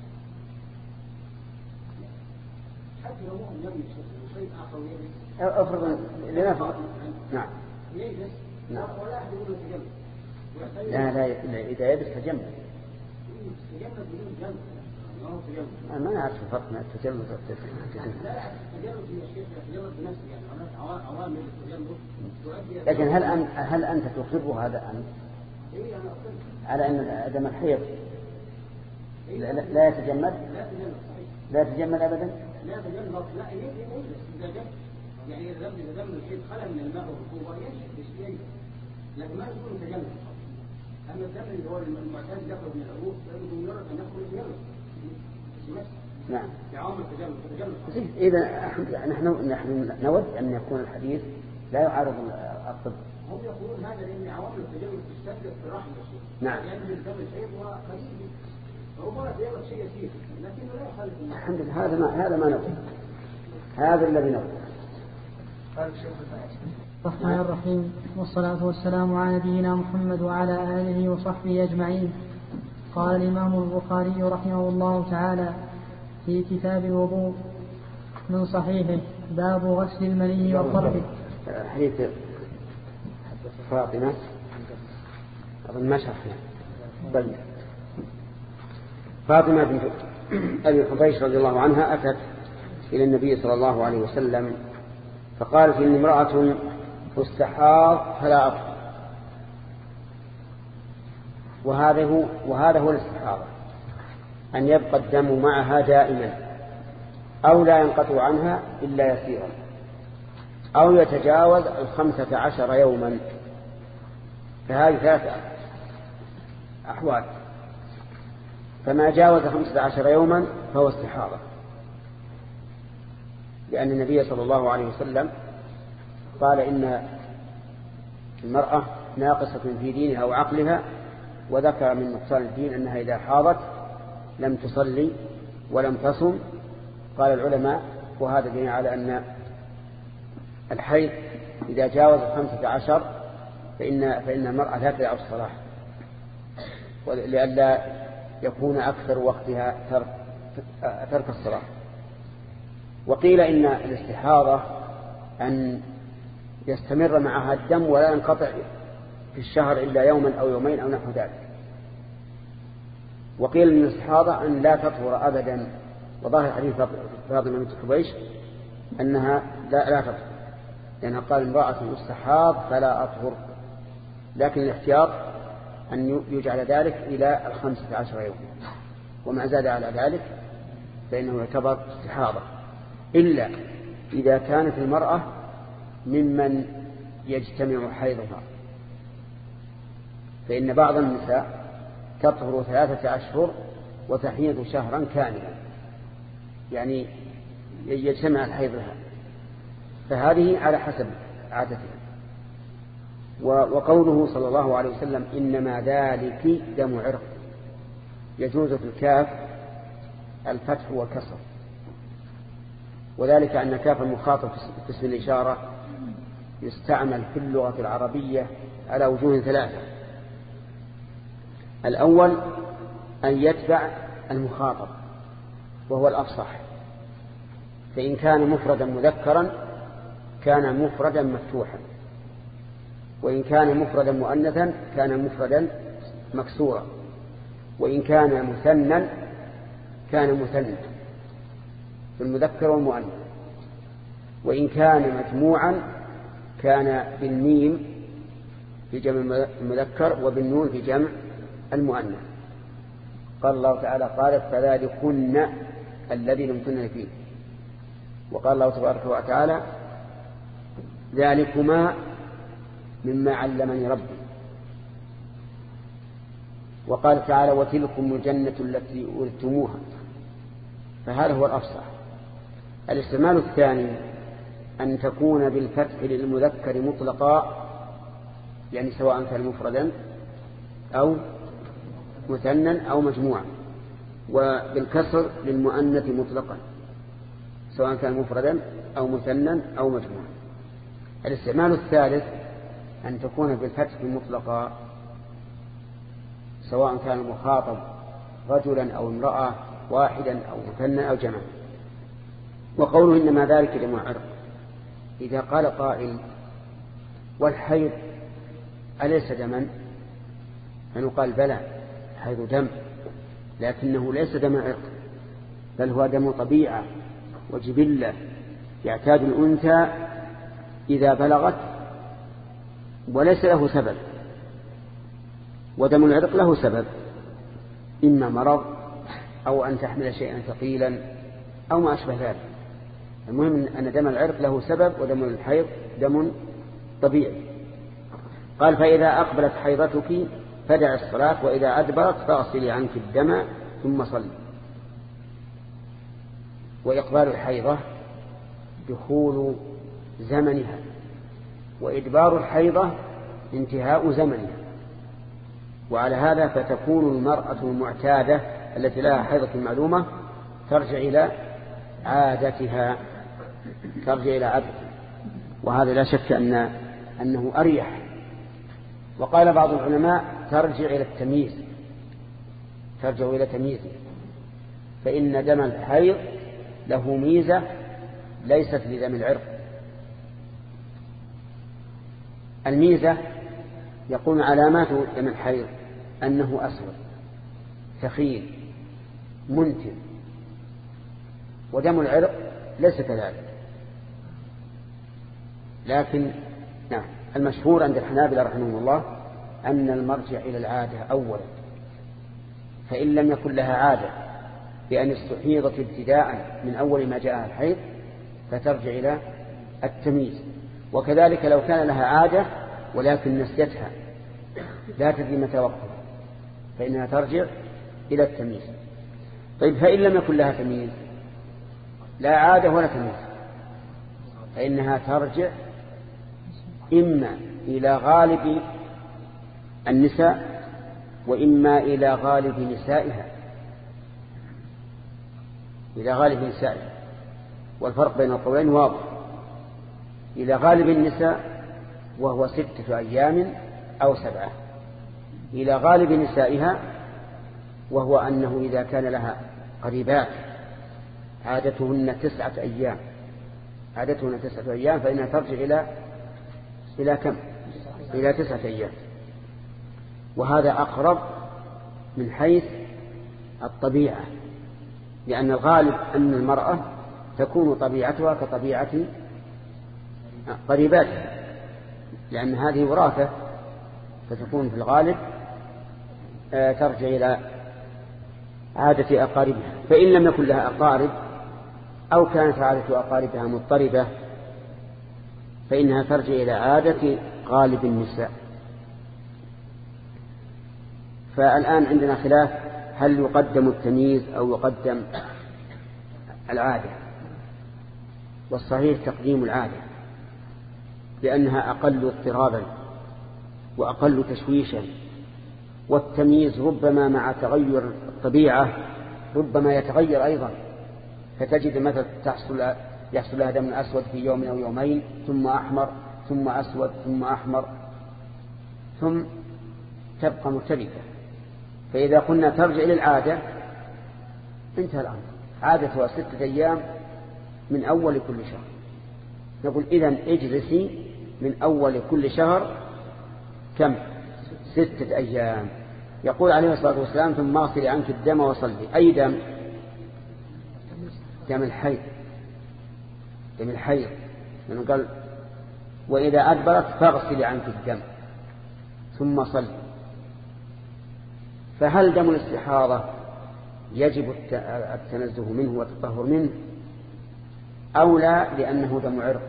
حتى لو هو يبس شيء آخر يبس. أفرض لنفرض. نعم. يبس. نعم. ولا أحد يقول تجمد. لا لا إذا يبس تجمد. تجمد بدون جمد. ما نعرف الفرق بين التجلد والتجمد. لا لا التجلد يا شيخ التجلد بنفسه يعني هناك عوامل التجلد تؤدي. لكن هل أنت هل أنت تقر هذا أم؟ إيه أنا أقر. على أن دم الحيض لا, لا يتجمد؟ لا تجلد صحيح. لا يتجمد أبدا؟ لا تجلد لا يجلس إذا جلد يعني إذا دم إذا دم الحيض خلى من الماء والرطوبة ينشف بشيء، لكن ما يكون تجلد. أما الدم اللي هو المعتاد يخرج من العروق فإنه مجرد أن يخرج يجلد. نعم. بعوامل تجلد تجلد. إذا نحن نحن نود أن يكون الحديث لا يعارض الطب. هم يقولون هذا لأن عوامل التجلد تشتد في الرحم يا شيخ. نعم. لأن الدم الحيض هو قليل فربما تجلد شيء يسير لكنه لا يخالف. الحمد لله هذا ما هذا ما نود. هذا الذي نود. الرحمن الرحيم، والصلاة والسلام على نبينا محمد وعلى آله وصحبه أجمعين. قال الإمام البخاري رحمه الله تعالى في كتاب الوضوء من صحيحه باب غسل المني والضرب. حديث فاطمة أظن ما شرحنا. طيب فاطمة بنت أبي حبيش رضي الله عنها أتت إلى النبي صلى الله عليه وسلم فقالت إن امرأة تستحاض فلا أطهر. وهذا هو وهذا هو الاستحاضة، أن يبقى الدم معها دائما أو لا ينقطع عنها إلا يسيرا أو يتجاوز الخمسة عشر يوما. فهذه ثلاثة أحوال، فما جاوز خمسة عشر يوما فهو استحاضة، لأن النبي صلى الله عليه وسلم قال إن المرأة ناقصة في دينها وعقلها، وذكر من نقصان الدين أنها إذا حاضت لم تصلي ولم تصم. قال العلماء وهذا دليل على أن الحيض إذا جاوز خمسة عشر فإن, فإن المرأة لا تدع الصلاة، لئلا يكون أكثر وقتها ترك, ترك الصلاة. وقيل إن الاستحاضة أن يستمر معها الدم ولا ينقطع في الشهر إلا يوما أو يومين أو نحو ذلك. وقيل إن الاستحاضة أن لا تطهر أبدا، وظاهر حديث فاطمة بنت حبيش أنها لا, لا تطهر، لأنها قال امرأة استحاض فلا أطهر، لكن الاحتياط أن يجعل ذلك إلى الخمسة عشر يوم، وما زاد على ذلك فإنه يعتبر استحاضة، إلا إذا كانت المرأة ممن يجتمع حيضها، فإن بعض النساء تطهر ثلاثة أشهر وتحيض شهرا كاملا، يعني يجتمع الحيض لها، فهذه على حسب عادتها. وقوله صلى الله عليه وسلم إنما ذلك دم عرق، يجوز في الكاف الفتح والكسر، وذلك أن كاف المخاطب في اسم الإشارة يستعمل في اللغة العربية على وجوه ثلاثة. الأول أن يتبع المخاطب وهو الأفصح، فإن كان مفردا مذكرا كان مفردا مفتوحا، وإن كان مفردا مؤنثا كان مفردا مكسورا، وإن كان مثنى كان مثنى في المذكر والمؤنث، وإن كان مجموعا كان بالميم في جمع المذكر وبالنون في جمع المؤنث. قال الله تعالى قالت فذلكن الذي لمتن فيه. وقال الله تبارك وتعالى ذلكما مما علمني ربي. وقال تعالى وتلكم الجنة التي أورثتموها. فهذا هو الأفصح. الاستعمال الثاني أن تكون بالفتح للمذكر مطلقا، يعني سواء كان مفردا أو مثنى أو مجموعا، وبالكسر للمؤنث مطلقا سواء كان مفردا أو مثنى أو مجموعا. الاستعمال الثالث أن تكون بالفتح مطلقا سواء كان المخاطب رجلا أو امرأة، واحدا أو مثنى أو جمع. وقوله إنما ذلك دم عرق، إذا قال قائل والحيض أليس دما؟ فنقال بلى، الحيض دم، لكنه ليس دم عرق، بل هو دم طبيعة وجبلة يعتاد الأنثى إذا بلغت وليس له سبب. ودم العرق له سبب، إما مرض أو أن تحمل شيئا ثقيلا أو ما أشبه ذلك. المهم أن دم العرق له سبب، ودم الحيض دم طبيعي. قال فإذا أقبلت حيضتك فدع الصلاة، وإذا أدبرت فاغسلي عنك الدم ثم صلي. وإقبال الحيضة دخول زمنها، وإدبار الحيضة انتهاء زمنها. وعلى هذا فتكون المرأة المعتادة التي لها حيضة معلومة ترجع إلى عادتها ترجع إلى عادتها وهذا لا شك أن أنه أريح. وقال بعض العلماء ترجع إلى التمييز ترجع إلى تمييزه، فإن دم الحيض له ميزة ليست لدم العرق. الميزة يقول علامات دم الحيض أنه أسود ثخين منتن، ودم العرق ليس كذلك. لكن نعم المشهور عند الحنابلة رحمه الله أن المرجع إلى العادة أولا، فإن لم يكن لها عادة بأن استحيضت ابتداء من أول ما جاء الحيض فترجع إلى التمييز. وكذلك لو كان لها عادة ولكن نسيتها لا تدري متى وقتها فإنها ترجع إلى التمييز. طيب فإن لم يكن لها تمييز لا عادة ولا تمييز فإنها ترجع إما إلى غالب النساء وإما إلى غالب نسائها إلى غالب نسائها والفرق بين القولين واضح. إلى غالب النساء وهو ستة أيام أو سبعة، إلى غالب نسائها وهو أنه إذا كان لها قريبات عادتهن تسعة أيام عادتهن تسعة أيام فإنها ترجع إلى إلى كم؟ إلى تسعة أيام. وهذا أقرب من حيث الطبيعة، لأن الغالب أن المرأة تكون طبيعتها كطبيعة قريباتها، لأن هذه وراثة فتكون في الغالب ترجع إلى عادة أقاربها. فإن لم يكن لها أقارب أو كانت عادة أقاربها مضطربة فإنها ترجع إلى عادة غالب النساء. فالآن عندنا خلاف هل يقدم التمييز أو يقدم العادة، والصحيح تقديم العادة لأنها أقل اضطرابا وأقل تشويشا، والتمييز ربما مع تغير الطبيعة ربما يتغير أيضا، فتجد مثلا تحصل يحصل لها دم أسود في يوم أو يومين ثم أحمر ثم أسود ثم أحمر ثم تبقى مرتبكة. فإذا قلنا ترجع إلى العادة انتهى الأمر، عادتها ستة أيام من أول كل شهر. نقول إذن اجلسي من أول كل شهر كم؟ ستة أيام. يقول عليه الصلاة والسلام ثم اغسلي عنك الدم وصلي. أي دم؟ دم الحيض دم الحيض لأنه قال وإذا أدبرت فاغسلي عنك الدم ثم صلي. فهل دم الاستحاضة يجب التنزه منه والتطهر منه، أو لا لأنه دم عرق.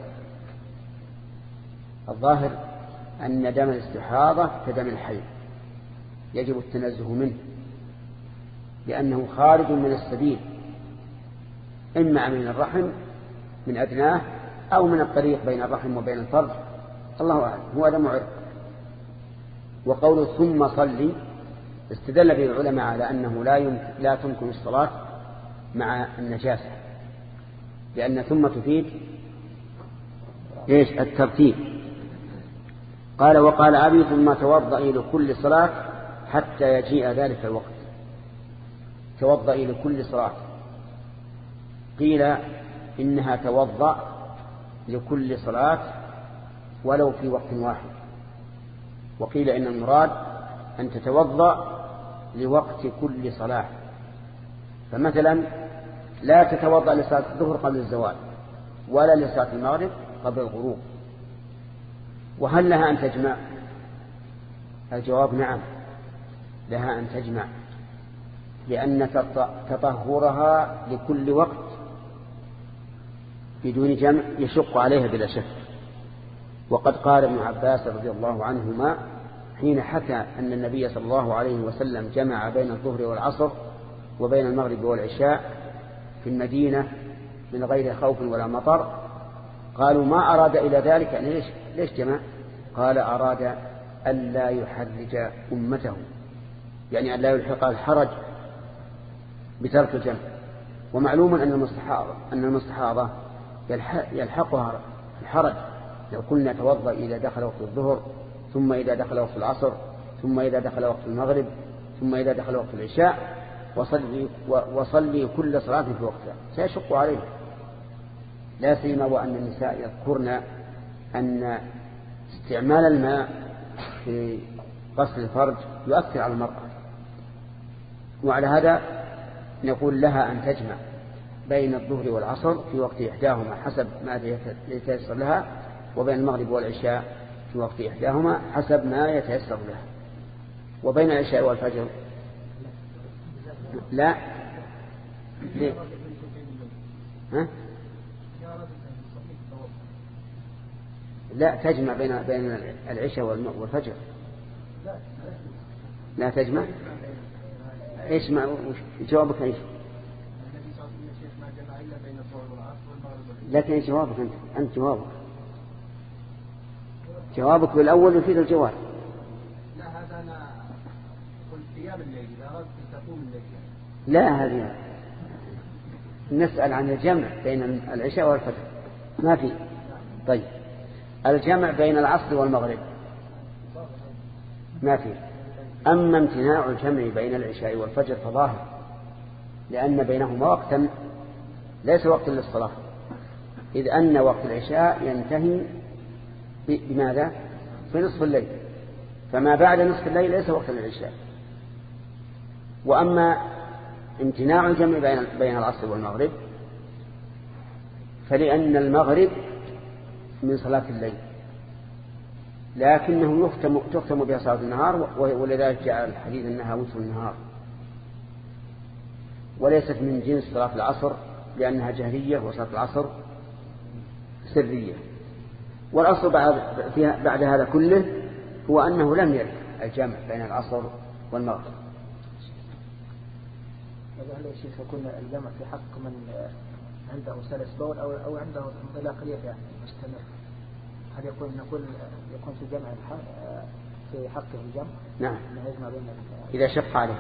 الظاهر أن دم الاستحاضة كدم الحيض يجب التنزه منه، لأنه خارج من السبيل، إما من الرحم من أدناه أو من الطريق بين الرحم وبين الفرج، الله أعلم، هو دم عرق. وقول ثم صلي استدل به العلماء على أنه لا يمكن لا تمكن الصلاة مع النجاسة، لأن ثم تفيد إيش؟ الترتيب. قال وقال أبي ثم توضئي لكل صلاة حتى يجيء ذلك الوقت. توضئي لكل صلاة، قيل إنها توضأ لكل صلاة ولو في وقت واحد، وقيل إن المراد أن تتوضأ لوقت كل صلاة. فمثلا لا تتوضأ لصلاة الظهر قبل الزوال ولا لصلاة المغرب قبل الغروب. وهل لها أن تجمع؟ الجواب نعم، لها أن تجمع، لأن تطهرها لكل وقت بدون جمع يشق عليها بلا شك. وقد قال ابن عباس رضي الله عنهما حين حكى أن النبي صلى الله عليه وسلم جمع بين الظهر والعصر وبين المغرب والعشاء في المدينة من غير خوف ولا مطر، قالوا ما أراد إلى ذلك، يعني ليش, ليش جمع؟ قال أراد ألا يحرج أمته، يعني ألا يلحق الحرج بترك الجمع. ومعلوم أن المستحاضة أن المستحاضة يلحقها الحرج لو قلنا توضأ إذا دخل وقت الظهر، ثم إذا دخل وقت العصر، ثم إذا دخل وقت المغرب، ثم إذا دخل وقت العشاء، وصلي, وصلي كل صلاة في وقتها، سيشق عليه. لا سيما وأن النساء يذكرن أن استعمال الماء في غسل الفرج يؤثر على المرأة، وعلى هذا نقول لها أن تجمع بين الظهر والعصر في وقت إحداهما حسب ما يتيسر لها، وبين المغرب والعشاء في وقت إحداهما حسب ما يتيسر لها، وبين العشاء والفجر لا. ليه؟ ها؟ لا تجمع بين بين العشاء والفجر، لا تجمع. ايش ما جوابك ايش؟ لكن ايش جوابك انت؟ انت جوابك جوابك بالاول يفيد الجواب. لا هذا انا قلت قيام الليل، اذا اردت تقوم الليل. لا هذه نسأل عن الجمع بين العشاء والفجر، ما في. طيب الجمع بين العصر والمغرب ما في. أما امتناع الجمع بين العشاء والفجر فظاهر، لأن بينهما وقتا ليس وقت للصلاة، إذ أن وقت العشاء ينتهي بماذا؟ في نصف الليل، فما بعد نصف الليل ليس وقت للعشاء. وأما امتناع الجمع بين العصر والمغرب فلأن المغرب من صلاة الليل، لكنه يختم, تختم بها صلاة النهار، ولذلك جاء الحديث أنها وتر النهار، وليست من جنس صلاة العصر لأنها جهرية، وصلاة العصر سرية. والأصل بعد, بعد هذا كله هو أنه لم يرد الجمع بين العصر والمغرب. هل يا شيخ يكون الجمع في حق من عنده سلس بول أو أو عنده انطلاقية يعني مستمر؟ هل يكون نقول يكون في جمع في حقه الجمع؟ نعم، يجمع بين إذا شق عليه.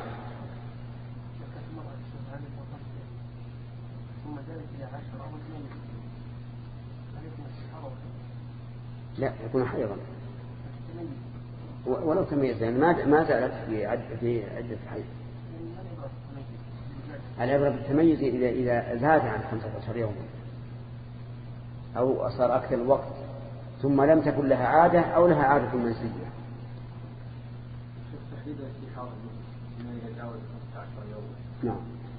لا يكون حيضا ولو تميز، يعني ما ما زالت في عد في عدة حيض. العبرة بالتميز إذا إذا زاد عن خمسة عشر يوما أو صار أكثر الوقت ثم لم تكن لها عادة أو لها عادة منسية. نعم.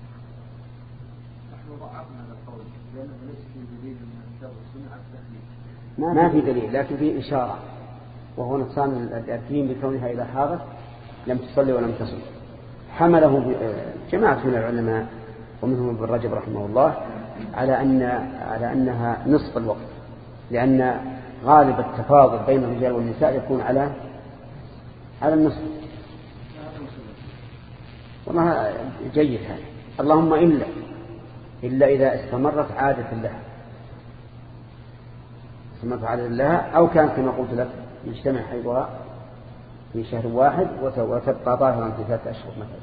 نحن ضعفنا هذا القول لأنه ليس في دليل من الكتاب والسنة على التحليل. ما في دليل، لكن في إشارة، وهو نقصان الدين بكونها إذا حاضت لم تصلي ولم تصل، حمله جماعة من العلماء ومنهم ابن رجب رحمه الله على أن على أنها نصف الوقت، لأن غالب التفاضل بين الرجال والنساء يكون على على النصف. والله جيد هذا، اللهم إلا إلا إذا استمرت عادة لها استمرت عادة لها أو كانت كما قلت لك يجتمع حيضها في شهر واحد وتبقى ظاهرا في ثلاثة أشهر مثلا.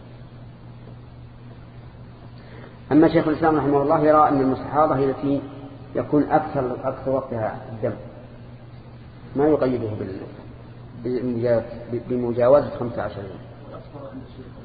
أما شيخ الإسلام رحمه الله يرى أن المستحاضة هي التي يكون أكثر أكثر وقتها الدم، ما يقيده بمجاوزة خمسة عشر يوم.